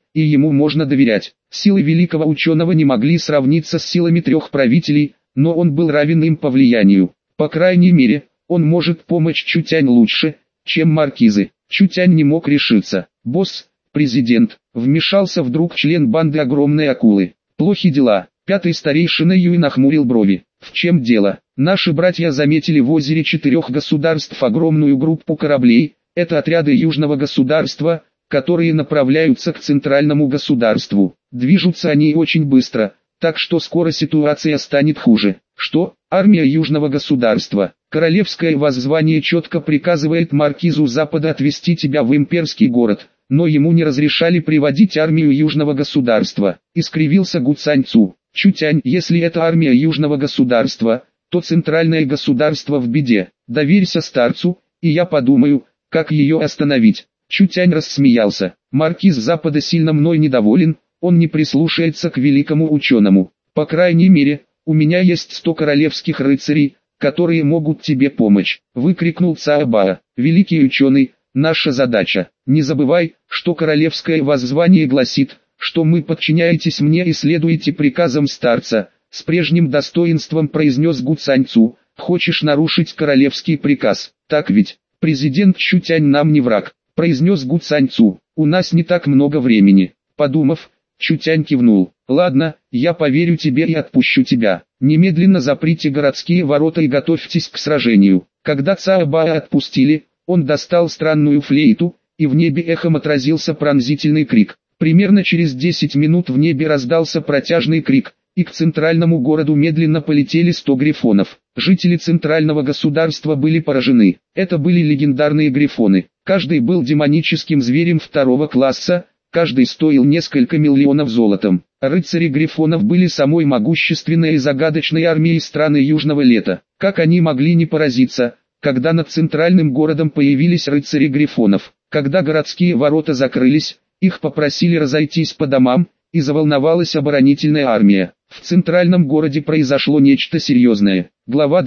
и ему можно доверять. Силы великого ученого не могли сравниться с силами трех правителей, но он был равен им по влиянию. По крайней мере, он может помочь Чутянь лучше, чем маркизы. Чутянь не мог решиться. «Босс, президент», вмешался вдруг член банды огромной акулы. «Плохи дела». Пятый старейшина Юй нахмурил брови. «В чем дело? Наши братья заметили в озере 4 государств огромную группу кораблей. Это отряды южного государства, которые направляются к центральному государству. Движутся они очень быстро, так что скоро ситуация станет хуже». «Что? Армия южного государства?» «Королевское воззвание четко приказывает маркизу Запада отвезти тебя в имперский город, но ему не разрешали приводить армию южного государства», — искривился Гу Цаньцу. «Чутянь, если это армия южного государства, то центральное государство в беде. Доверься старцу, и я подумаю, как ее остановить». Чутянь рассмеялся. «Маркиз Запада сильно мной недоволен, он не прислушается к великому ученому. По крайней мере, у меня есть 100 королевских рыцарей, которые могут тебе помочь», — выкрикнул Цаобаа. «Великий ученый, наша задача. Не забывай, что королевское воззвание гласит, что мы подчиняетесь мне и следуете приказам старца», — с прежним достоинством произнес Гу Цаньцу. «Хочешь нарушить королевский приказ? Так ведь? Президент Чутянь нам не враг», — произнес Гу Цаньцу. «У нас не так много времени». Подумав, Чутянь кивнул. «Ладно, я поверю тебе и отпущу тебя. Немедленно заприте городские ворота и готовьтесь к сражению». Когда Цаобаа отпустили, он достал странную флейту, и в небе эхом отразился пронзительный крик. Примерно через 10 минут в небе раздался протяжный крик, и к центральному городу медленно полетели 100 грифонов. Жители центрального государства были поражены. Это были легендарные грифоны. Каждый был демоническим зверем 2-го класса, каждый стоил несколько миллионов золотом. Рыцари грифонов были самой могущественной и загадочной армией страны Южного Лета. Как они могли не поразиться, когда над центральным городом появились рыцари грифонов? Когда городские ворота закрылись, их попросили разойтись по домам, и заволновалась оборонительная армия. В центральном городе произошло нечто серьезное. Глава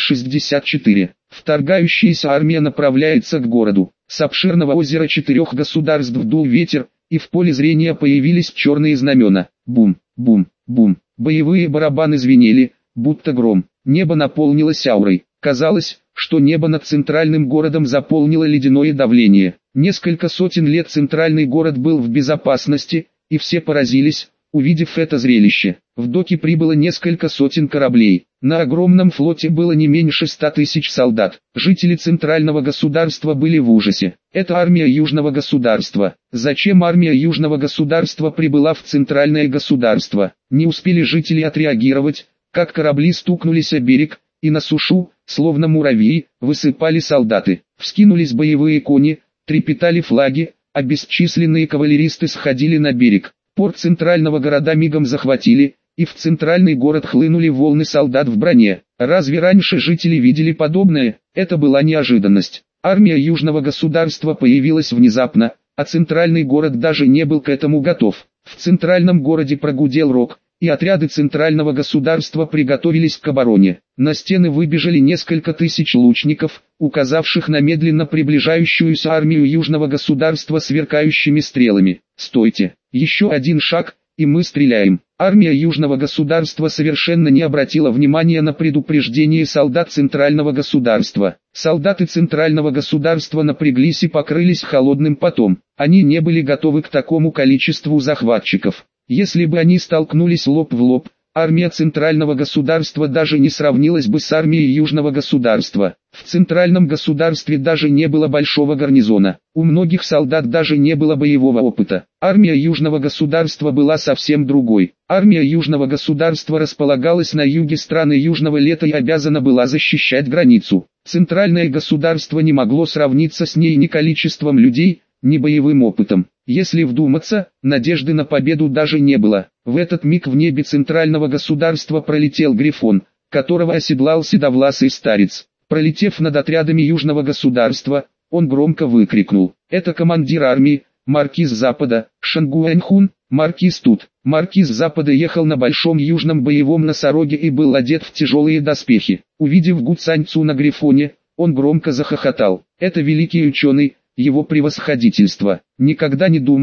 264. Вторгающаяся армия направляется к городу. С обширного озера 4 государств дул ветер, и в поле зрения появились черные знамена. Бум, бум, бум. Боевые барабаны звенели, будто гром. Небо наполнилось аурой. Казалось, что небо над центральным городом заполнило ледяное давление. Несколько сотен лет центральный город был в безопасности, и все поразились, увидев это зрелище. В доки прибыло несколько сотен кораблей. На огромном флоте было не меньше 100 тысяч солдат. Жители центрального государства были в ужасе. Это армия южного государства. Зачем армия южного государства прибыла в центральное государство? Не успели жители отреагировать, как корабли стукнулись о берег, и на сушу, словно муравьи, высыпали солдаты. Вскинулись боевые кони, трепетали флаги, а бесчисленные кавалеристы сходили на берег. Порт центрального города мигом захватили, и в центральный город хлынули волны солдат в броне. Разве раньше жители видели подобное? Это была неожиданность. Армия южного государства появилась внезапно, а центральный город даже не был к этому готов. В центральном городе прогудел рог, и отряды центрального государства приготовились к обороне. На стены выбежали несколько тысяч лучников, указавших на медленно приближающуюся армию южного государства сверкающими стрелами. «Стойте! Еще один шаг, и мы стреляем!» Армия южного государства совершенно не обратила внимания на предупреждение солдат центрального государства. Солдаты центрального государства напряглись и покрылись холодным потом. Они не были готовы к такому количеству захватчиков. Если бы они столкнулись лоб в лоб, армия центрального государства даже не сравнилась бы с армией южного государства. В центральном государстве даже не было большого гарнизона. У многих солдат даже не было боевого опыта. Армия южного государства была совсем другой. Армия южного государства располагалась на юге страны Южного Лета и обязана была защищать границу. Центральное государство не могло сравниться с ней ни количеством людей, ни боевым опытом. Если вдуматься, надежды на победу даже не было. В этот миг в небе центрального государства пролетел грифон, которого оседлал седовласый старец. Пролетев над отрядами южного государства, он громко выкрикнул: «Это командир армии, маркиз Запада, Шангуэньхун, маркиз тут». Маркиз Запада ехал на большом южном боевом носороге и был одет в тяжелые доспехи. Увидев Гу Цаньцу на грифоне, он громко захохотал. «Это великий ученый, его превосходительство. Никогда не думал,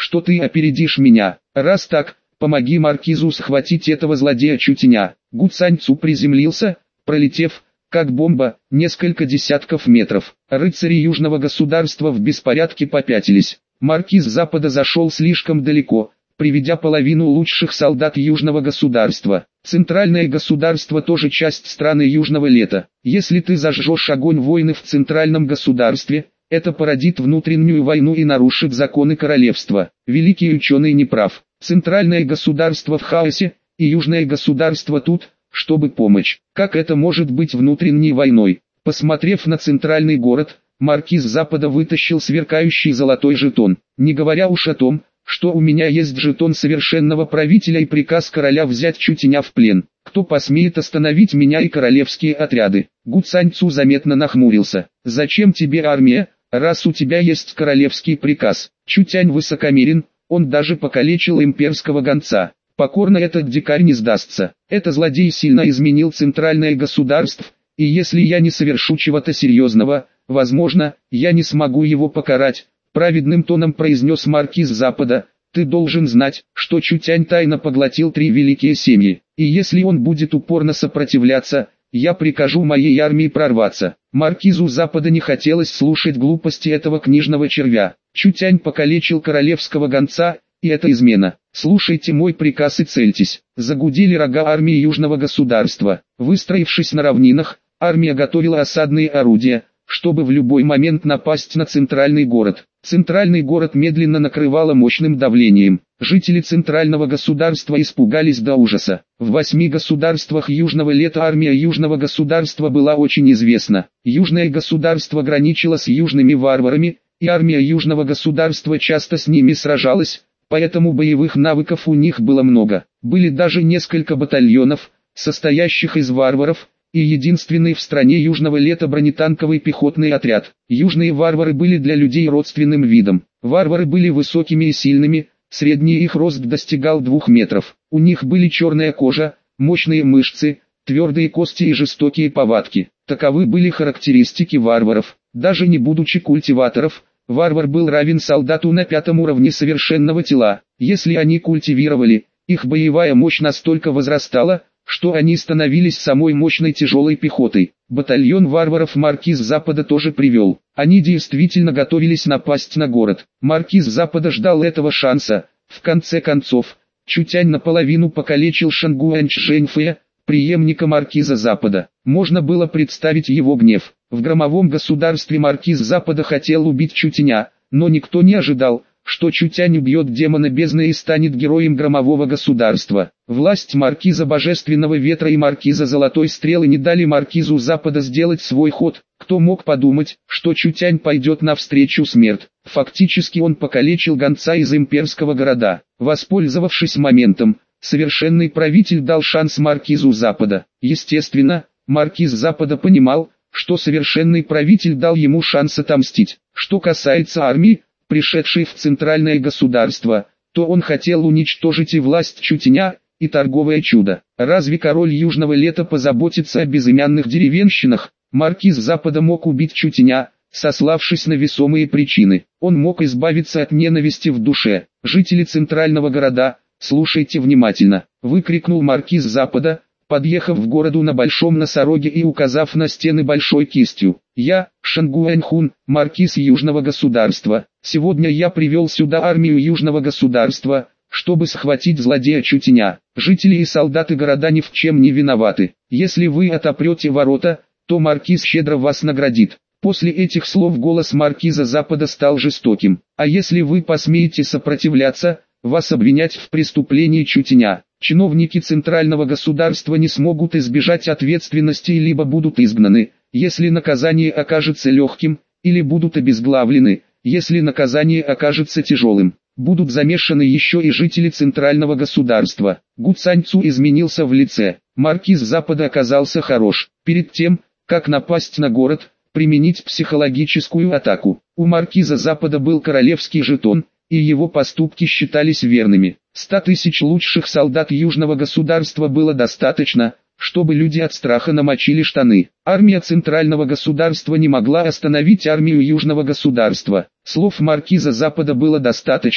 что ты опередишь меня. Раз так, помоги маркизу схватить этого злодея Чутеня». Гу Цаньцу приземлился, пролетев, как бомба, несколько десятков метров. Рыцари Южного государства в беспорядке попятились. Маркиз Запада зашел слишком далеко, приведя половину лучших солдат Южного государства. Центральное государство тоже часть страны Южного Лета. Если ты зажжешь огонь войны в центральном государстве, это породит внутреннюю войну и нарушит законы королевства. Великий ученый не прав. Центральное государство в хаосе, и южное государство тут, чтобы помочь. Как это может быть внутренней войной? Посмотрев на центральный город, маркиз Запада вытащил сверкающий золотой жетон. Не говоря уж о том, что у меня есть жетон совершенного правителя и приказ короля взять Чутеня в плен. Кто посмеет остановить меня и королевские отряды? Гу Цаньцу заметно нахмурился. Зачем тебе армия, раз у тебя есть королевский приказ? Чутянь высокомерен, он даже покалечил имперского гонца. Покорно этот дикарь не сдастся. Это злодей сильно изменил центральное государство, и если я не совершу чего-то серьезного, возможно, я не смогу его покарать. Праведным тоном произнес маркиз Запада: ты должен знать, что Чутянь тайно поглотил 3 великие семьи, и если он будет упорно сопротивляться, я прикажу моей армии прорваться. Маркизу Запада не хотелось слушать глупости этого книжного червя. Чутянь покалечил королевского гонца, и это измена. Слушайте мой приказ и цельтесь. Загудели рога армии Южного государства. Выстроившись на равнинах, армия готовила осадные орудия, чтобы в любой момент напасть на центральный город. Центральный город медленно накрывало мощным давлением. Жители центрального государства испугались до ужаса. В 8 государствах Южного Лета армия Южного государства была очень известна. Южное государство граничило с южными варварами, и армия Южного государства часто с ними сражалась, поэтому боевых навыков у них было много. Были даже несколько батальонов, состоящих из варваров, и единственный в стране Южного Лета бронетанковый пехотный отряд. Южные варвары были для людей родственным видом. Варвары были высокими и сильными, средний их рост достигал 2 метров. У них были черная кожа, мощные мышцы, твердые кости и жестокие повадки. Таковы были характеристики варваров. Даже не будучи культиваторов, варвар был равен солдату на 5-м уровне совершенного тела. Если они культивировали, их боевая мощь настолько возрастала, что они становились самой мощной тяжелой пехотой. Батальон варваров маркиз Запада тоже привел. Они действительно готовились напасть на город. Маркиз Запада ждал этого шанса. В конце концов, Чутянь наполовину покалечил Шангуань Чжэньфэя, преемника маркиза Запада. Можно было представить его гнев. В громовом государстве маркиз Запада хотел убить Чутяня, но никто не ожидал, что Чутянь убьет демона бездны и станет героем громового государства. Власть маркиза Божественного Ветра и маркиза Золотой Стрелы не дали маркизу Запада сделать свой ход. Кто мог подумать, что Чутянь пойдет навстречу смерти? Фактически он покалечил гонца из имперского города. Воспользовавшись моментом, совершенный правитель дал шанс маркизу Запада. Естественно, маркиз Запада понимал, что совершенный правитель дал ему шанс отомстить. Что касается армии, пришедшей в центральное государство, то он хотел уничтожить и власть Чутяня, и торговое чудо. Разве король Южного Лета позаботится о безымянных деревенщинах? Маркиз Запада мог убить Чутяня, сославшись на весомые причины. Он мог избавиться от ненависти в душе. Жители центрального города, слушайте внимательно, выкрикнул маркиз Запада, подъехав к городу на большом носороге и указав на стены большой кистью. Я, Шангуаньхун, маркиз Южного государства. Сегодня я привел сюда армию Южного государства, чтобы схватить злодея Чутяня. Жители и солдаты города ни в чем не виноваты. Если вы отопрете ворота, то маркиз щедро вас наградит. После этих слов голос маркиза Запада стал жестоким. А если вы посмеете сопротивляться, вас обвинять в преступлении Чутяня. Чиновники центрального государства не смогут избежать ответственности либо будут изгнаны, если наказание окажется легким, или будут обезглавлены, если наказание окажется тяжелым. Будут замешаны еще и жители центрального государства. Гу Цаньцу изменился в лице. Маркиз Запада оказался хорош. Перед тем, как напасть на город, применить психологическую атаку. У маркиза Запада был королевский жетон, и его поступки считались верными. 100 тысяч лучших солдат Южного государства было достаточно, чтобы люди от страха намочили штаны. Армия центрального государства не могла остановить армию Южного государства. Слов маркиза Запада было достаточно,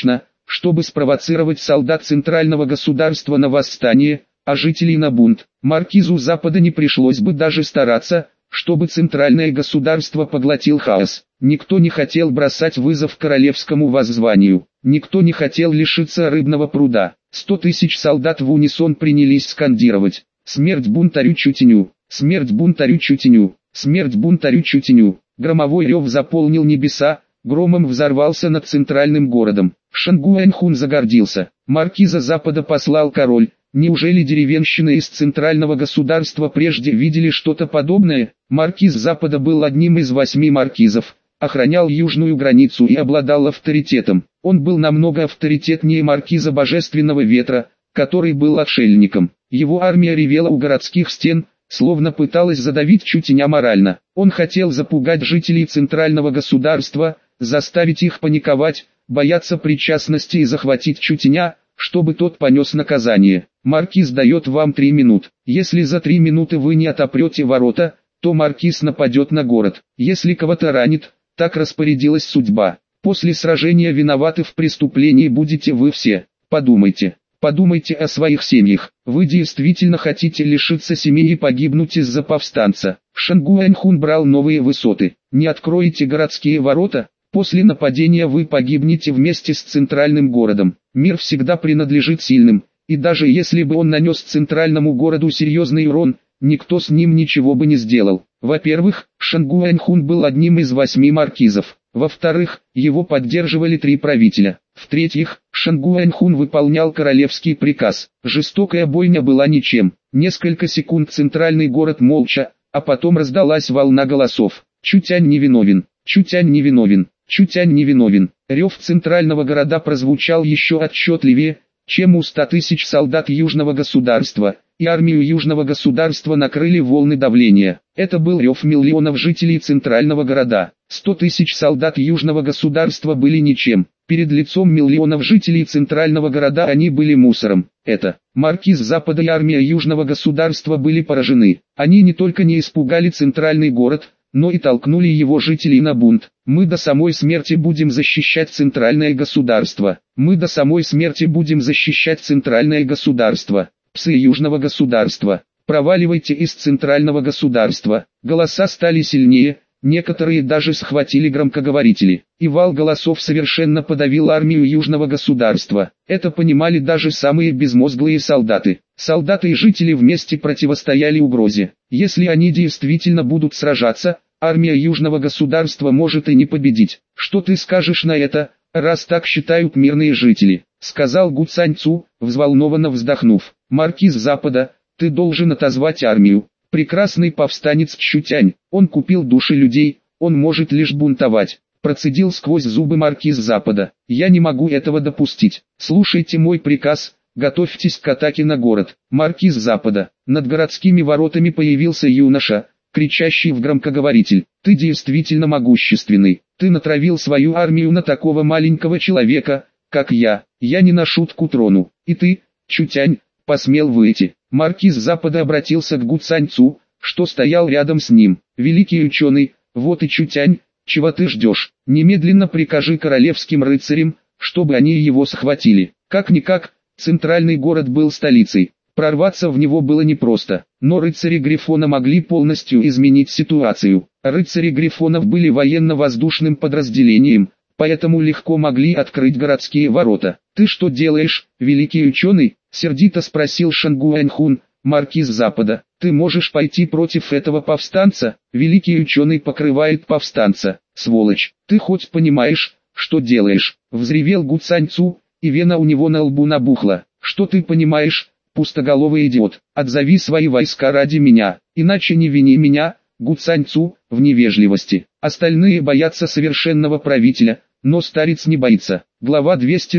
чтобы спровоцировать солдат центрального государства на восстание, а жителей на бунт. Маркизу Запада не пришлось бы даже стараться, чтобы центральное государство поглотил хаос. Никто не хотел бросать вызов королевскому воззванию. Никто не хотел лишиться рыбного пруда. 100 тысяч солдат в унисон принялись скандировать: «Смерть бунтарю Чутеню! Смерть бунтарю Чутеню! Смерть бунтарю Чутеню!» Громовой рев заполнил небеса, громом взорвался над центральным городом. Шангуэнхун загордился. Маркиза Запада послал король. Неужели деревенщины из центрального государства прежде видели что-то подобное? Маркиз Запада был одним из 8 маркизов, охранял южную границу и обладал авторитетом. Он был намного авторитетнее маркиза Божественного Ветра, который был отшельником. Его армия ревела у городских стен, словно пыталась задавить Чутеня морально. Он хотел запугать жителей центрального государства, заставить их паниковать, бояться причастности и захватить Чутеня, чтобы тот понес наказание. Маркиз дает вам 3 минут. Если за 3 минуты вы не отопрете ворота, то маркиз нападет на город. Если кого-то ранит, так распорядилась судьба. После сражения виноваты в преступлении будете вы все. Подумайте. Подумайте о своих семьях. Вы действительно хотите лишиться семьи и погибнуть из-за повстанца? Шангуэнхун брал новые высоты. Не откроете городские ворота? После нападения вы погибнете вместе с центральным городом. Мир всегда принадлежит сильным, и даже если бы он нанес центральному городу серьезный урон, никто с ним ничего бы не сделал. Во-первых, Шангуэнхун был одним из 8 маркизов. Во-вторых, его поддерживали 3 правителя. В-третьих, Шангуэнхун выполнял королевский приказ. Жестокая бойня была ничем. Несколько секунд центральный город молча, а потом раздалась волна голосов. Чутянь невиновен, Чутянь невиновен, Чутянь невиновен. Рев центрального города прозвучал еще отчетливее, чем у 100 тысяч солдат южного государства, и армию южного государства накрыли волны давления. Это был рев миллионов жителей центрального города. 100 тысяч солдат южного государства были ничем. Перед лицом миллионов жителей центрального города они были мусором. Это маркиз Запада и армия южного государства были поражены. Они не только не испугали центральный город, но и толкнули его жителей на бунт. Мы до самой смерти будем защищать центральное государство. Мы до самой смерти будем защищать центральное государство. Псы южного государства, проваливайте из центрального государства. Голоса стали сильнее, некоторые даже схватили громкоговорители. И вал голосов совершенно подавил армию южного государства. Это понимали даже самые безмозглые солдаты. Солдаты и жители вместе противостояли угрозе. Если они действительно будут сражаться, армия южного государства может и не победить. Что ты скажешь на это, раз так считают мирные жители? Сказал Гу Цаньцу, взволнованно вздохнув. Маркиз Запада, ты должен отозвать армию. Прекрасный повстанец Чутянь, он купил души людей, он может лишь бунтовать. Процедил сквозь зубы маркиз Запада. Я не могу этого допустить. Слушайте мой приказ, готовьтесь к атаке на город. Маркиз Запада. Над городскими воротами появился юноша, кричащий в громкоговоритель. Ты действительно могущественный. Ты натравил свою армию на такого маленького человека, как я. Я не на шутку трону. И ты, Чутянь, посмел выйти. Маркиз Запада обратился к Гу Цаньцу, что стоял рядом с ним. Великий ученый, вот и Чутянь, чего ты ждешь? Немедленно прикажи королевским рыцарям, чтобы они его схватили. Как-никак, центральный город был столицей. Прорваться в него было непросто, но рыцари Грифона могли полностью изменить ситуацию. Рыцари Грифонов были военно-воздушным подразделением, поэтому легко могли открыть городские ворота. «Ты что делаешь, великий ученый?» — сердито спросил Шангуэнхун, маркиз Запада. «Ты можешь пойти против этого повстанца?» «Великий ученый покрывает повстанца, сволочь. Ты хоть понимаешь, что делаешь?» — взревел Гу Цаньцу, и вена у него на лбу набухла. «Что ты понимаешь, пустоголовый идиот? Отзови свои войска ради меня, иначе не вини меня, Гу Цаньцу, в невежливости. Остальные боятся совершенного правителя, но старец не боится». Глава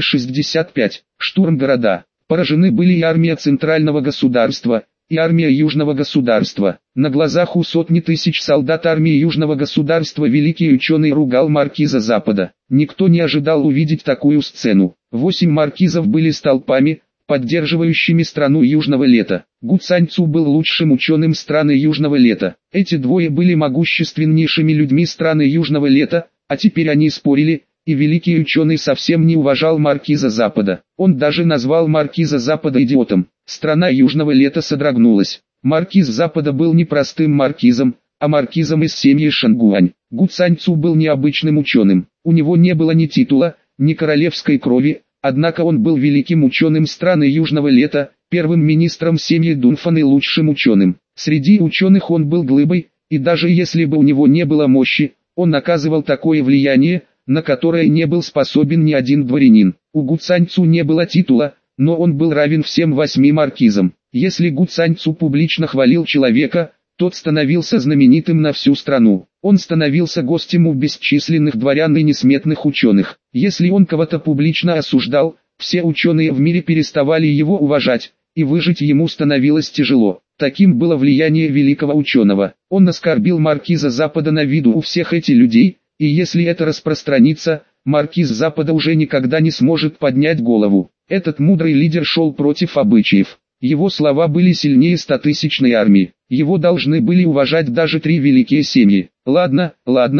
265. Штурм города. Поражены были и армия центрального государства, и армия южного государства. На глазах у сотни тысяч солдат армии южного государства великий ученый ругал маркиза Запада. Никто не ожидал увидеть такую сцену. 8 маркизов были столпами, поддерживающими страну Южного Лета. Гу Цаньцу был лучшим ученым страны Южного Лета. Эти двое были могущественнейшими людьми страны Южного Лета, а теперь они спорили, и великий ученый совсем не уважал маркиза Запада. Он даже назвал маркиза Запада идиотом. Страна Южного Лета содрогнулась. Маркиз Запада был не простым маркизом, а маркизом из семьи Шангуань. Гу Цаньцу был необычным ученым. У него не было ни титула, ни королевской крови, однако он был великим ученым страны Южного Лета, первым министром семьи Дунфан и лучшим ученым. Среди ученых он был глыбой, и даже если бы у него не было мощи, он оказывал такое влияние, на которое не был способен ни один дворянин. У Гу Цаньцу не было титула, но он был равен всем 8 маркизам. Если Гу Цаньцу публично хвалил человека, тот становился знаменитым на всю страну. Он становился гостем у бесчисленных дворян и несметных ученых. Если он кого-то публично осуждал, все ученые в мире переставали его уважать, и выжить ему становилось тяжело. Таким было влияние великого ученого. Он оскорбил маркиза Запада на виду у всех этих людей, и если это распространится, маркиз Запада уже никогда не сможет поднять голову. Этот мудрый лидер шел против обычаев. Его слова были сильнее 100-тысячной армии. Его должны были уважать даже 3 великие семьи. Ладно.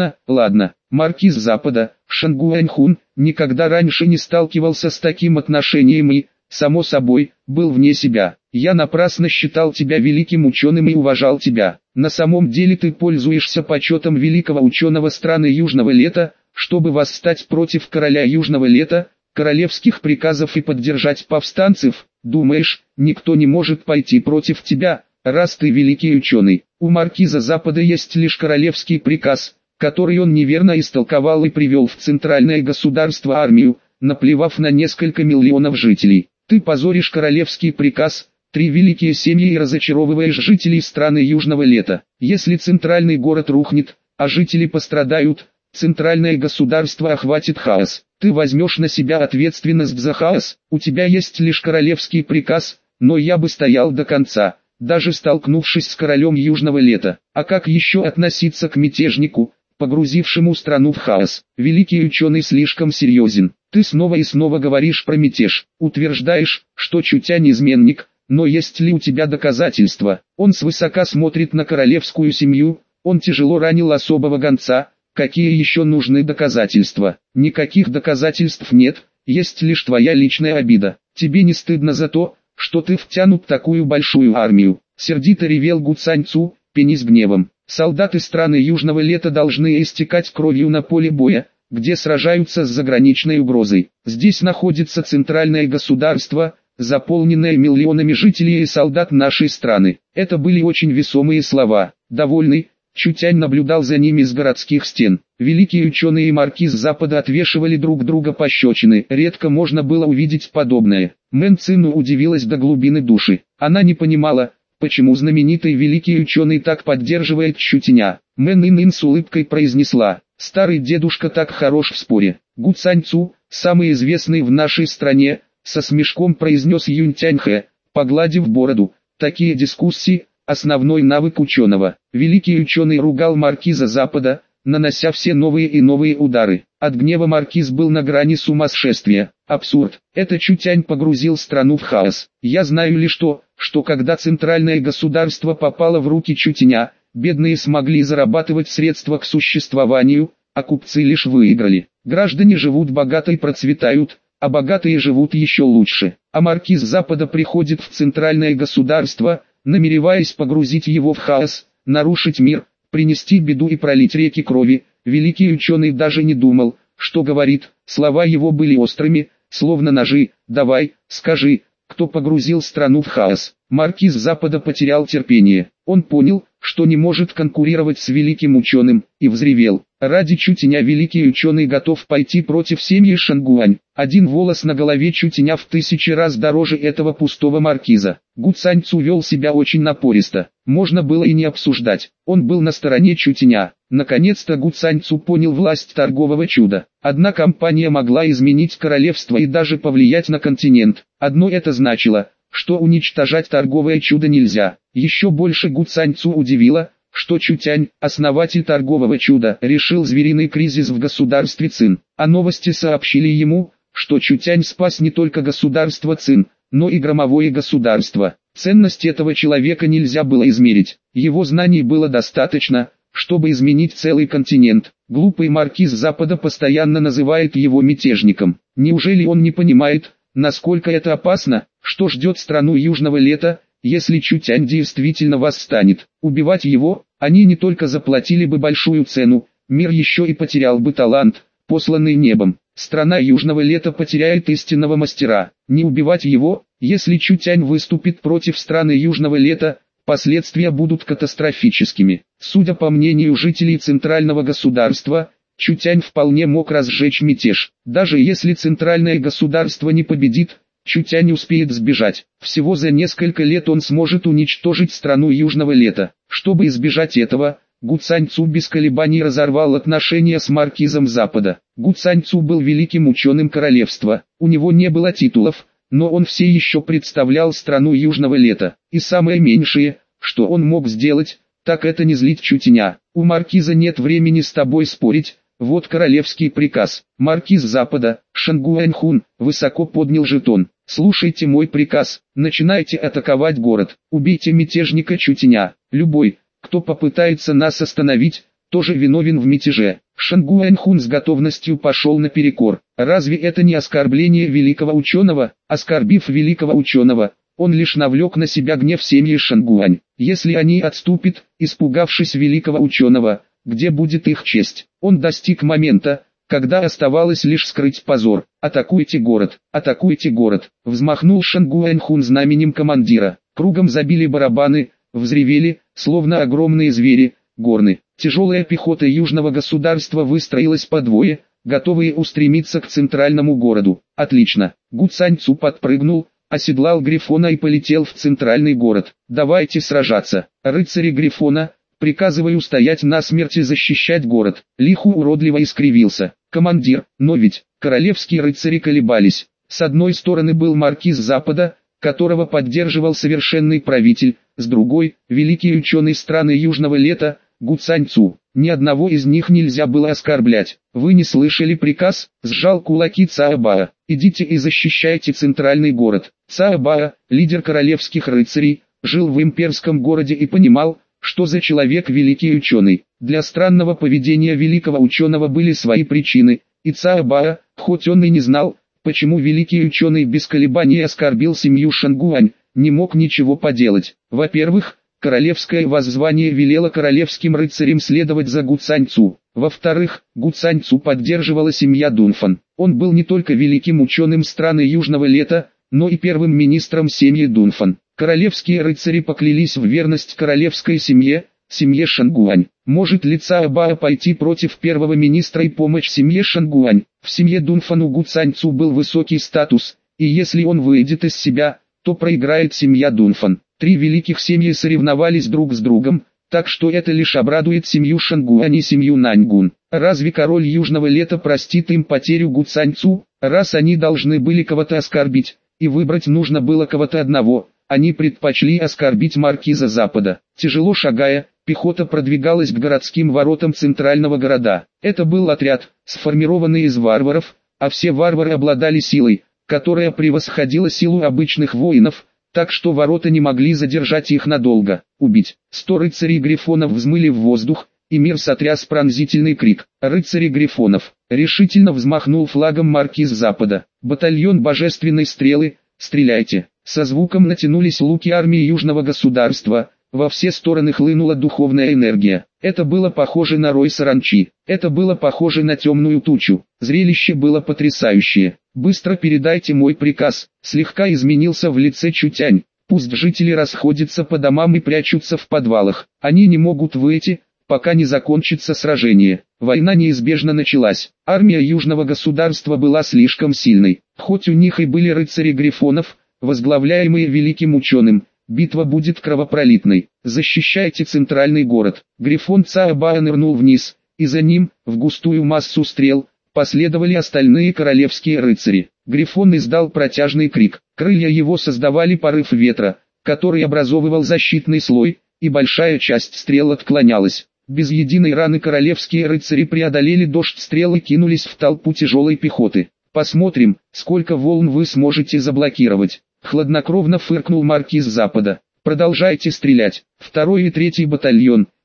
Маркиз Запада, Шангуаньхун, никогда раньше не сталкивался с таким отношением и, само собой, был вне себя. Я напрасно считал тебя великим ученым и уважал тебя. На самом деле ты пользуешься почетом великого ученого страны Южного Лета, чтобы восстать против короля Южного Лета, королевских приказов и поддержать повстанцев. Думаешь, никто не может пойти против тебя, раз ты великий ученый? У маркиза Запада есть лишь королевский приказ, который он неверно истолковал и привел в центральное государство армию, наплевав на несколько миллионов жителей. Ты позоришь королевский приказ, 3 великие семьи и разочаровываешь жителей страны Южного Лета. Если центральный город рухнет, а жители пострадают, центральное государство охватит хаос. Ты возьмешь на себя ответственность за хаос. У тебя есть лишь королевский приказ, но я бы стоял до конца, даже столкнувшись с королем Южного Лета. А как еще относиться к мятежнику, погрузившему страну в хаос? Великий ученый слишком серьезен. Ты снова и снова говоришь про мятеж. Утверждаешь, что Чутянь изменник, но есть ли у тебя доказательства? Он свысока смотрит на королевскую семью, он тяжело ранил особого гонца. Какие еще нужны доказательства? Никаких доказательств нет, есть лишь твоя личная обида. Тебе не стыдно за то, что ты втянут в такую большую армию? Сердито ревел Гу Цаньцу, пенясь гневом. Солдаты страны Южного Лета должны истекать кровью на поле боя, где сражаются с заграничной угрозой. Здесь находится центральное государство, заполненное миллионами жителей и солдат нашей страны. Это были очень весомые слова. Довольный, Чутянь наблюдал за ними с городских стен. Великие ученые и маркиз Запада отвешивали друг друга пощечины. Редко можно было увидеть подобное. Мэн Цину удивилась до глубины души. Она не понимала, почему знаменитый великий ученый так поддерживает Чутяня. Мэн Инин с улыбкой произнесла: «Старый дедушка так хорош в споре». Гу Цаньцу, самый известный в нашей стране, со смешком произнес Юнь Тяньхэ, погладив бороду. Такие дискуссии – основной навык ученого. Великий ученый ругал маркиза Запада, нанося все новые и новые удары. От гнева маркиз был на грани сумасшествия. Абсурд. Это Чутянь погрузил страну в хаос. Я знаю лишь то, что когда центральное государство попало в руки Чутяня, бедные смогли зарабатывать средства к существованию, а купцы лишь выиграли. Граждане живут богато и процветают, а богатые живут еще лучше. А маркиз Запада приходит в центральное государство, намереваясь погрузить его в хаос, нарушить мир, принести беду и пролить реки крови. Великий ученый даже не думал, что говорит, слова его были острыми, словно ножи. «Давай, скажи, кто погрузил страну в хаос?» Маркиз Запада потерял терпение. Он понял, что не может конкурировать с великим ученым, и взревел: «Ради Чутяня великий ученый готов пойти против семьи Шангуань. Один волос на голове Чутяня в 1000 раз дороже этого пустого маркиза». Гу Цаньцу вел себя очень напористо. Можно было и не обсуждать. Он был на стороне Чутяня. Наконец-то Гу Цаньцу понял власть торгового чуда. Одна компания могла изменить королевство и даже повлиять на континент. Одно это значило, что уничтожать торговое чудо нельзя. Еще больше Гу Цаньцу удивило, что Чутянь, основатель торгового чуда, решил звериный кризис в государстве Цин. А новости сообщили ему, что Чутянь спас не только государство Цин, но и громовое государство. Ценность этого человека нельзя было измерить. Его знаний было достаточно, чтобы изменить целый континент. Глупый маркиз Запада постоянно называет его мятежником. Неужели он не понимает, насколько это опасно, что ждет страну Южного Лета, если Чутянь действительно восстанет? Убивать его, они не только заплатили бы большую цену, мир еще и потерял бы талант, посланный небом. Страна Южного Лета потеряет истинного мастера. Не убивать его, если Чутянь выступит против страны Южного Лета, последствия будут катастрофическими. Судя по мнению жителей центрального государства, Чутянь вполне мог разжечь мятеж. Даже если центральное государство не победит, Чутянь успеет сбежать. Всего за несколько лет он сможет уничтожить страну Южного Лета. Чтобы избежать этого, Гу Цаньцу без колебаний разорвал отношения с маркизом Запада. Гу Цаньцу был великим ученым королевства. У него не было титулов, но он все еще представлял страну Южного Лета. И самое меньшее, что он мог сделать, так это не злить Чутяня. У маркиза нет времени с тобой спорить. Вот королевский приказ. Маркиз Запада, Шангуаньхун, высоко поднял жетон. Слушайте мой приказ. Начинайте атаковать город. Убейте мятежника Чутяня. Любой, кто попытается нас остановить, тоже виновен в мятеже. Шангуаньхун с готовностью пошел наперекор. Разве это не оскорбление великого ученого? Оскорбив великого ученого, он лишь навлек на себя гнев семьи Шангуань. Если они отступят, испугавшись великого ученого, где будет их честь? Он достиг момента, когда оставалось лишь скрыть позор. «Атакуйте город! Атакуйте город!» Взмахнул Шангуаньхун знаменем командира. Кругом забили барабаны, взревели, словно огромные звери, горны. Тяжелая пехота южного государства выстроилась по двое, готовые устремиться к центральному городу. Отлично. Гу Цаньцу подпрыгнул, оседлал Грифона и полетел в центральный город. Давайте сражаться. Рыцари Грифона, приказываю стоять насмерть и защищать город. Лиху уродливо искривился. Командир, но ведь, королевские рыцари колебались. С одной стороны был маркиз Запада, которого поддерживал совершенный правитель, с другой, великий ученый страны Южного Лета, Гу Цаньцу. Ни одного из них нельзя было оскорблять. Вы не слышали приказ? Сжал кулаки Цаобаа. Идите и защищайте центральный город. Цаобаа, лидер королевских рыцарей, жил в имперском городе и понимал, что за человек великий ученый. Для странного поведения великого ученого были свои причины, и Цаобаа, хоть он и не знал, почему великий ученый без колебаний оскорбил семью Шангуань, не мог ничего поделать. Во-первых, королевское воззвание велело королевским рыцарям следовать за Гу Цаньцу. Во-вторых, Гу Цаньцу поддерживала семья Дунфан. Он был не только великим ученым страны Южного Лета, но и первым министром семьи Дунфан. Королевские рыцари поклялись в верность королевской семье, семье Шангуань. Может ли Цаобаа пойти против первого министра и помочь семье Шангуань? В семье Дунфан у Гу Цаньцу был высокий статус, и если он выйдет из себя, то проиграет семья Дунфан. Три великих семьи соревновались друг с другом, так что это лишь обрадует семью Шангуань и семью Наньгун. Разве король Южного Лета простит им потерю Гу Цаньцу? Раз они должны были кого-то оскорбить, и выбрать нужно было кого-то одного, они предпочли оскорбить маркиза Запада. Тяжело шагая, пехота продвигалась к городским воротам центрального города. Это был отряд, сформированный из варваров, а все варвары обладали силой, которая превосходила силу обычных воинов, так что ворота не могли задержать их надолго. Убить. 100 рыцарей Грифонов взмыли в воздух, и мир сотряс пронзительный крик. Рыцари Грифонов. Решительно взмахнул флагом маркиз Запада. Батальон божественной стрелы, стреляйте. Со звуком натянулись луки армии южного государства, во все стороны хлынула духовная энергия. Это было похоже на рой саранчи, это было похоже на темную тучу. Зрелище было потрясающее. Быстро передайте мой приказ. Слегка изменился в лице Чутянь. Пусть жители расходятся по домам и прячутся в подвалах. Они не могут выйти, пока не закончится сражение. Война неизбежно началась. Армия южного государства была слишком сильной. Хоть у них и были рыцари Грифонов, возглавляемые великим ученым, битва будет кровопролитной. Защищайте центральный город. Грифон Цаобаа нырнул вниз, и за ним, в густую массу стрел, последовали остальные королевские рыцари. Грифон издал протяжный крик. Крылья его создавали порыв ветра, который образовывал защитный слой, и большая часть стрел отклонялась. Без единой раны королевские рыцари преодолели дождь стрел и кинулись в толпу тяжелой пехоты. Посмотрим, сколько волн вы сможете заблокировать. Хладнокровно фыркнул маркиз Запада. Продолжайте стрелять. Второй и третий батальон,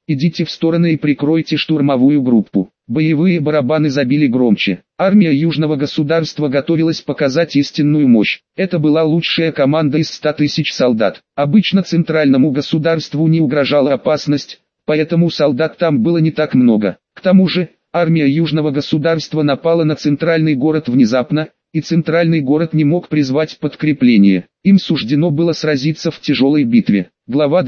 Идите в стороны и прикройте штурмовую группу. Боевые барабаны забили громче. Армия Южного государства готовилась показать истинную мощь. Это была лучшая команда из 100 тысяч солдат. Обычно центральному государству не угрожала опасность, поэтому солдат там было не так много. К тому же, армия Южного государства напала на центральный город внезапно, и центральный город не мог призвать подкрепление. Им суждено было сразиться в тяжелой битве. Глава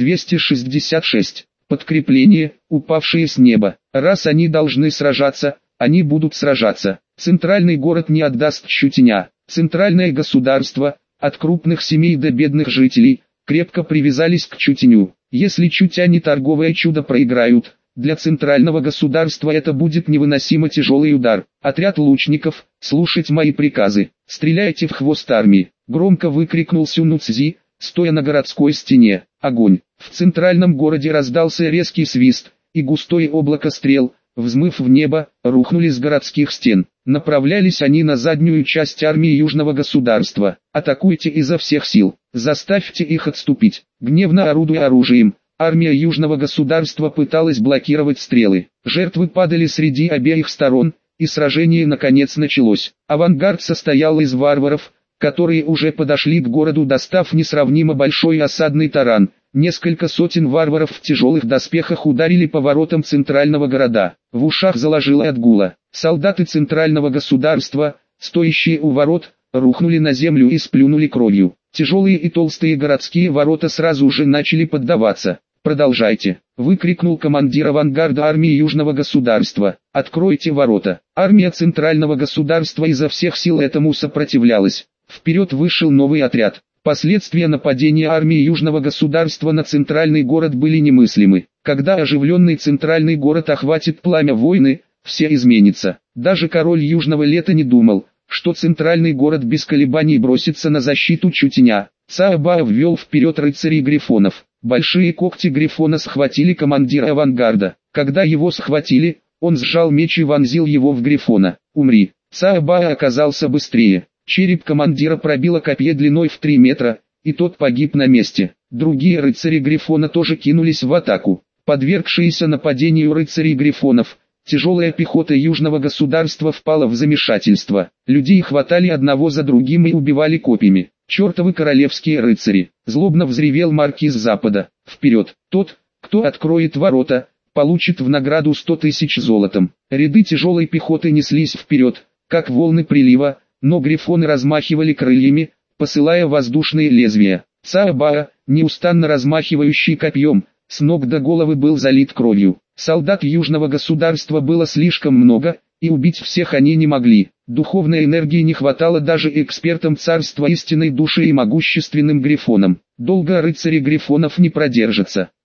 266. Подкрепление, упавшие с неба. Раз они должны сражаться, они будут сражаться. Центральный город не отдаст Чутеня. Центральное государство, от крупных семей до бедных жителей, крепко привязались к Чутеню. Если Чутя не торговое чудо проиграют, для центрального государства это будет невыносимо тяжелый удар. Отряд лучников, слушать мои приказы. Стреляйте в хвост армии. Громко выкрикнул Сюнуцзи, стоя на городской стене. Огонь. В центральном городе раздался резкий свист, и густое облако стрел, взмыв в небо, рухнули с городских стен. Направлялись они на заднюю часть армии Южного государства. Атакуйте изо всех сил. Заставьте их отступить. Гневно орудуя оружием, армия Южного государства пыталась блокировать стрелы. Жертвы падали среди обеих сторон, и сражение наконец началось. Авангард состоял из варваров, которые уже подошли к городу, достав несравнимо большой осадный таран. Несколько сотен варваров в тяжелых доспехах ударили по воротам центрального города. В ушах заложило от гула. Солдаты центрального государства, стоящие у ворот, рухнули на землю и сплюнули кровью. Тяжелые и толстые городские ворота сразу же начали поддаваться. «Продолжайте!» — выкрикнул командир авангарда армии Южного государства. «Откройте ворота!» Армия центрального государства изо всех сил этому сопротивлялась. Вперед вышел новый отряд. Последствия нападения армии Южного государства на центральный город были немыслимы. Когда оживленный центральный город охватит пламя войны, все изменится. Даже король Южного лета не думал, что центральный город без колебаний бросится на защиту Чутеня. Цаобао ввел вперед рыцарей грифонов. Большие когти грифона схватили командира авангарда. Когда его схватили, он сжал меч и вонзил его в грифона. «Умри!» Цаобао оказался быстрее. Череп командира пробило копье длиной в 3 метра, и тот погиб на месте. Другие рыцари грифона тоже кинулись в атаку. Подвергшиеся нападению рыцарей грифонов, тяжелая пехота Южного государства впала в замешательство. Людей хватали одного за другим и убивали копьями. «Чертовы королевские рыцари!» — злобно взревел маркиз Запада. «Вперед! Тот, кто откроет ворота, получит в награду 100 тысяч золотом». Ряды тяжелой пехоты неслись вперед, как волны прилива, но грифоны размахивали крыльями, посылая воздушные лезвия. Цаобао, неустанно размахивающий копьем, с ног до головы был залит кровью. Солдат Южного государства было слишком много, и убить всех они не могли. Духовной энергии не хватало даже экспертам царства истинной души и могущественным грифонам. Долго рыцари грифонов не продержатся.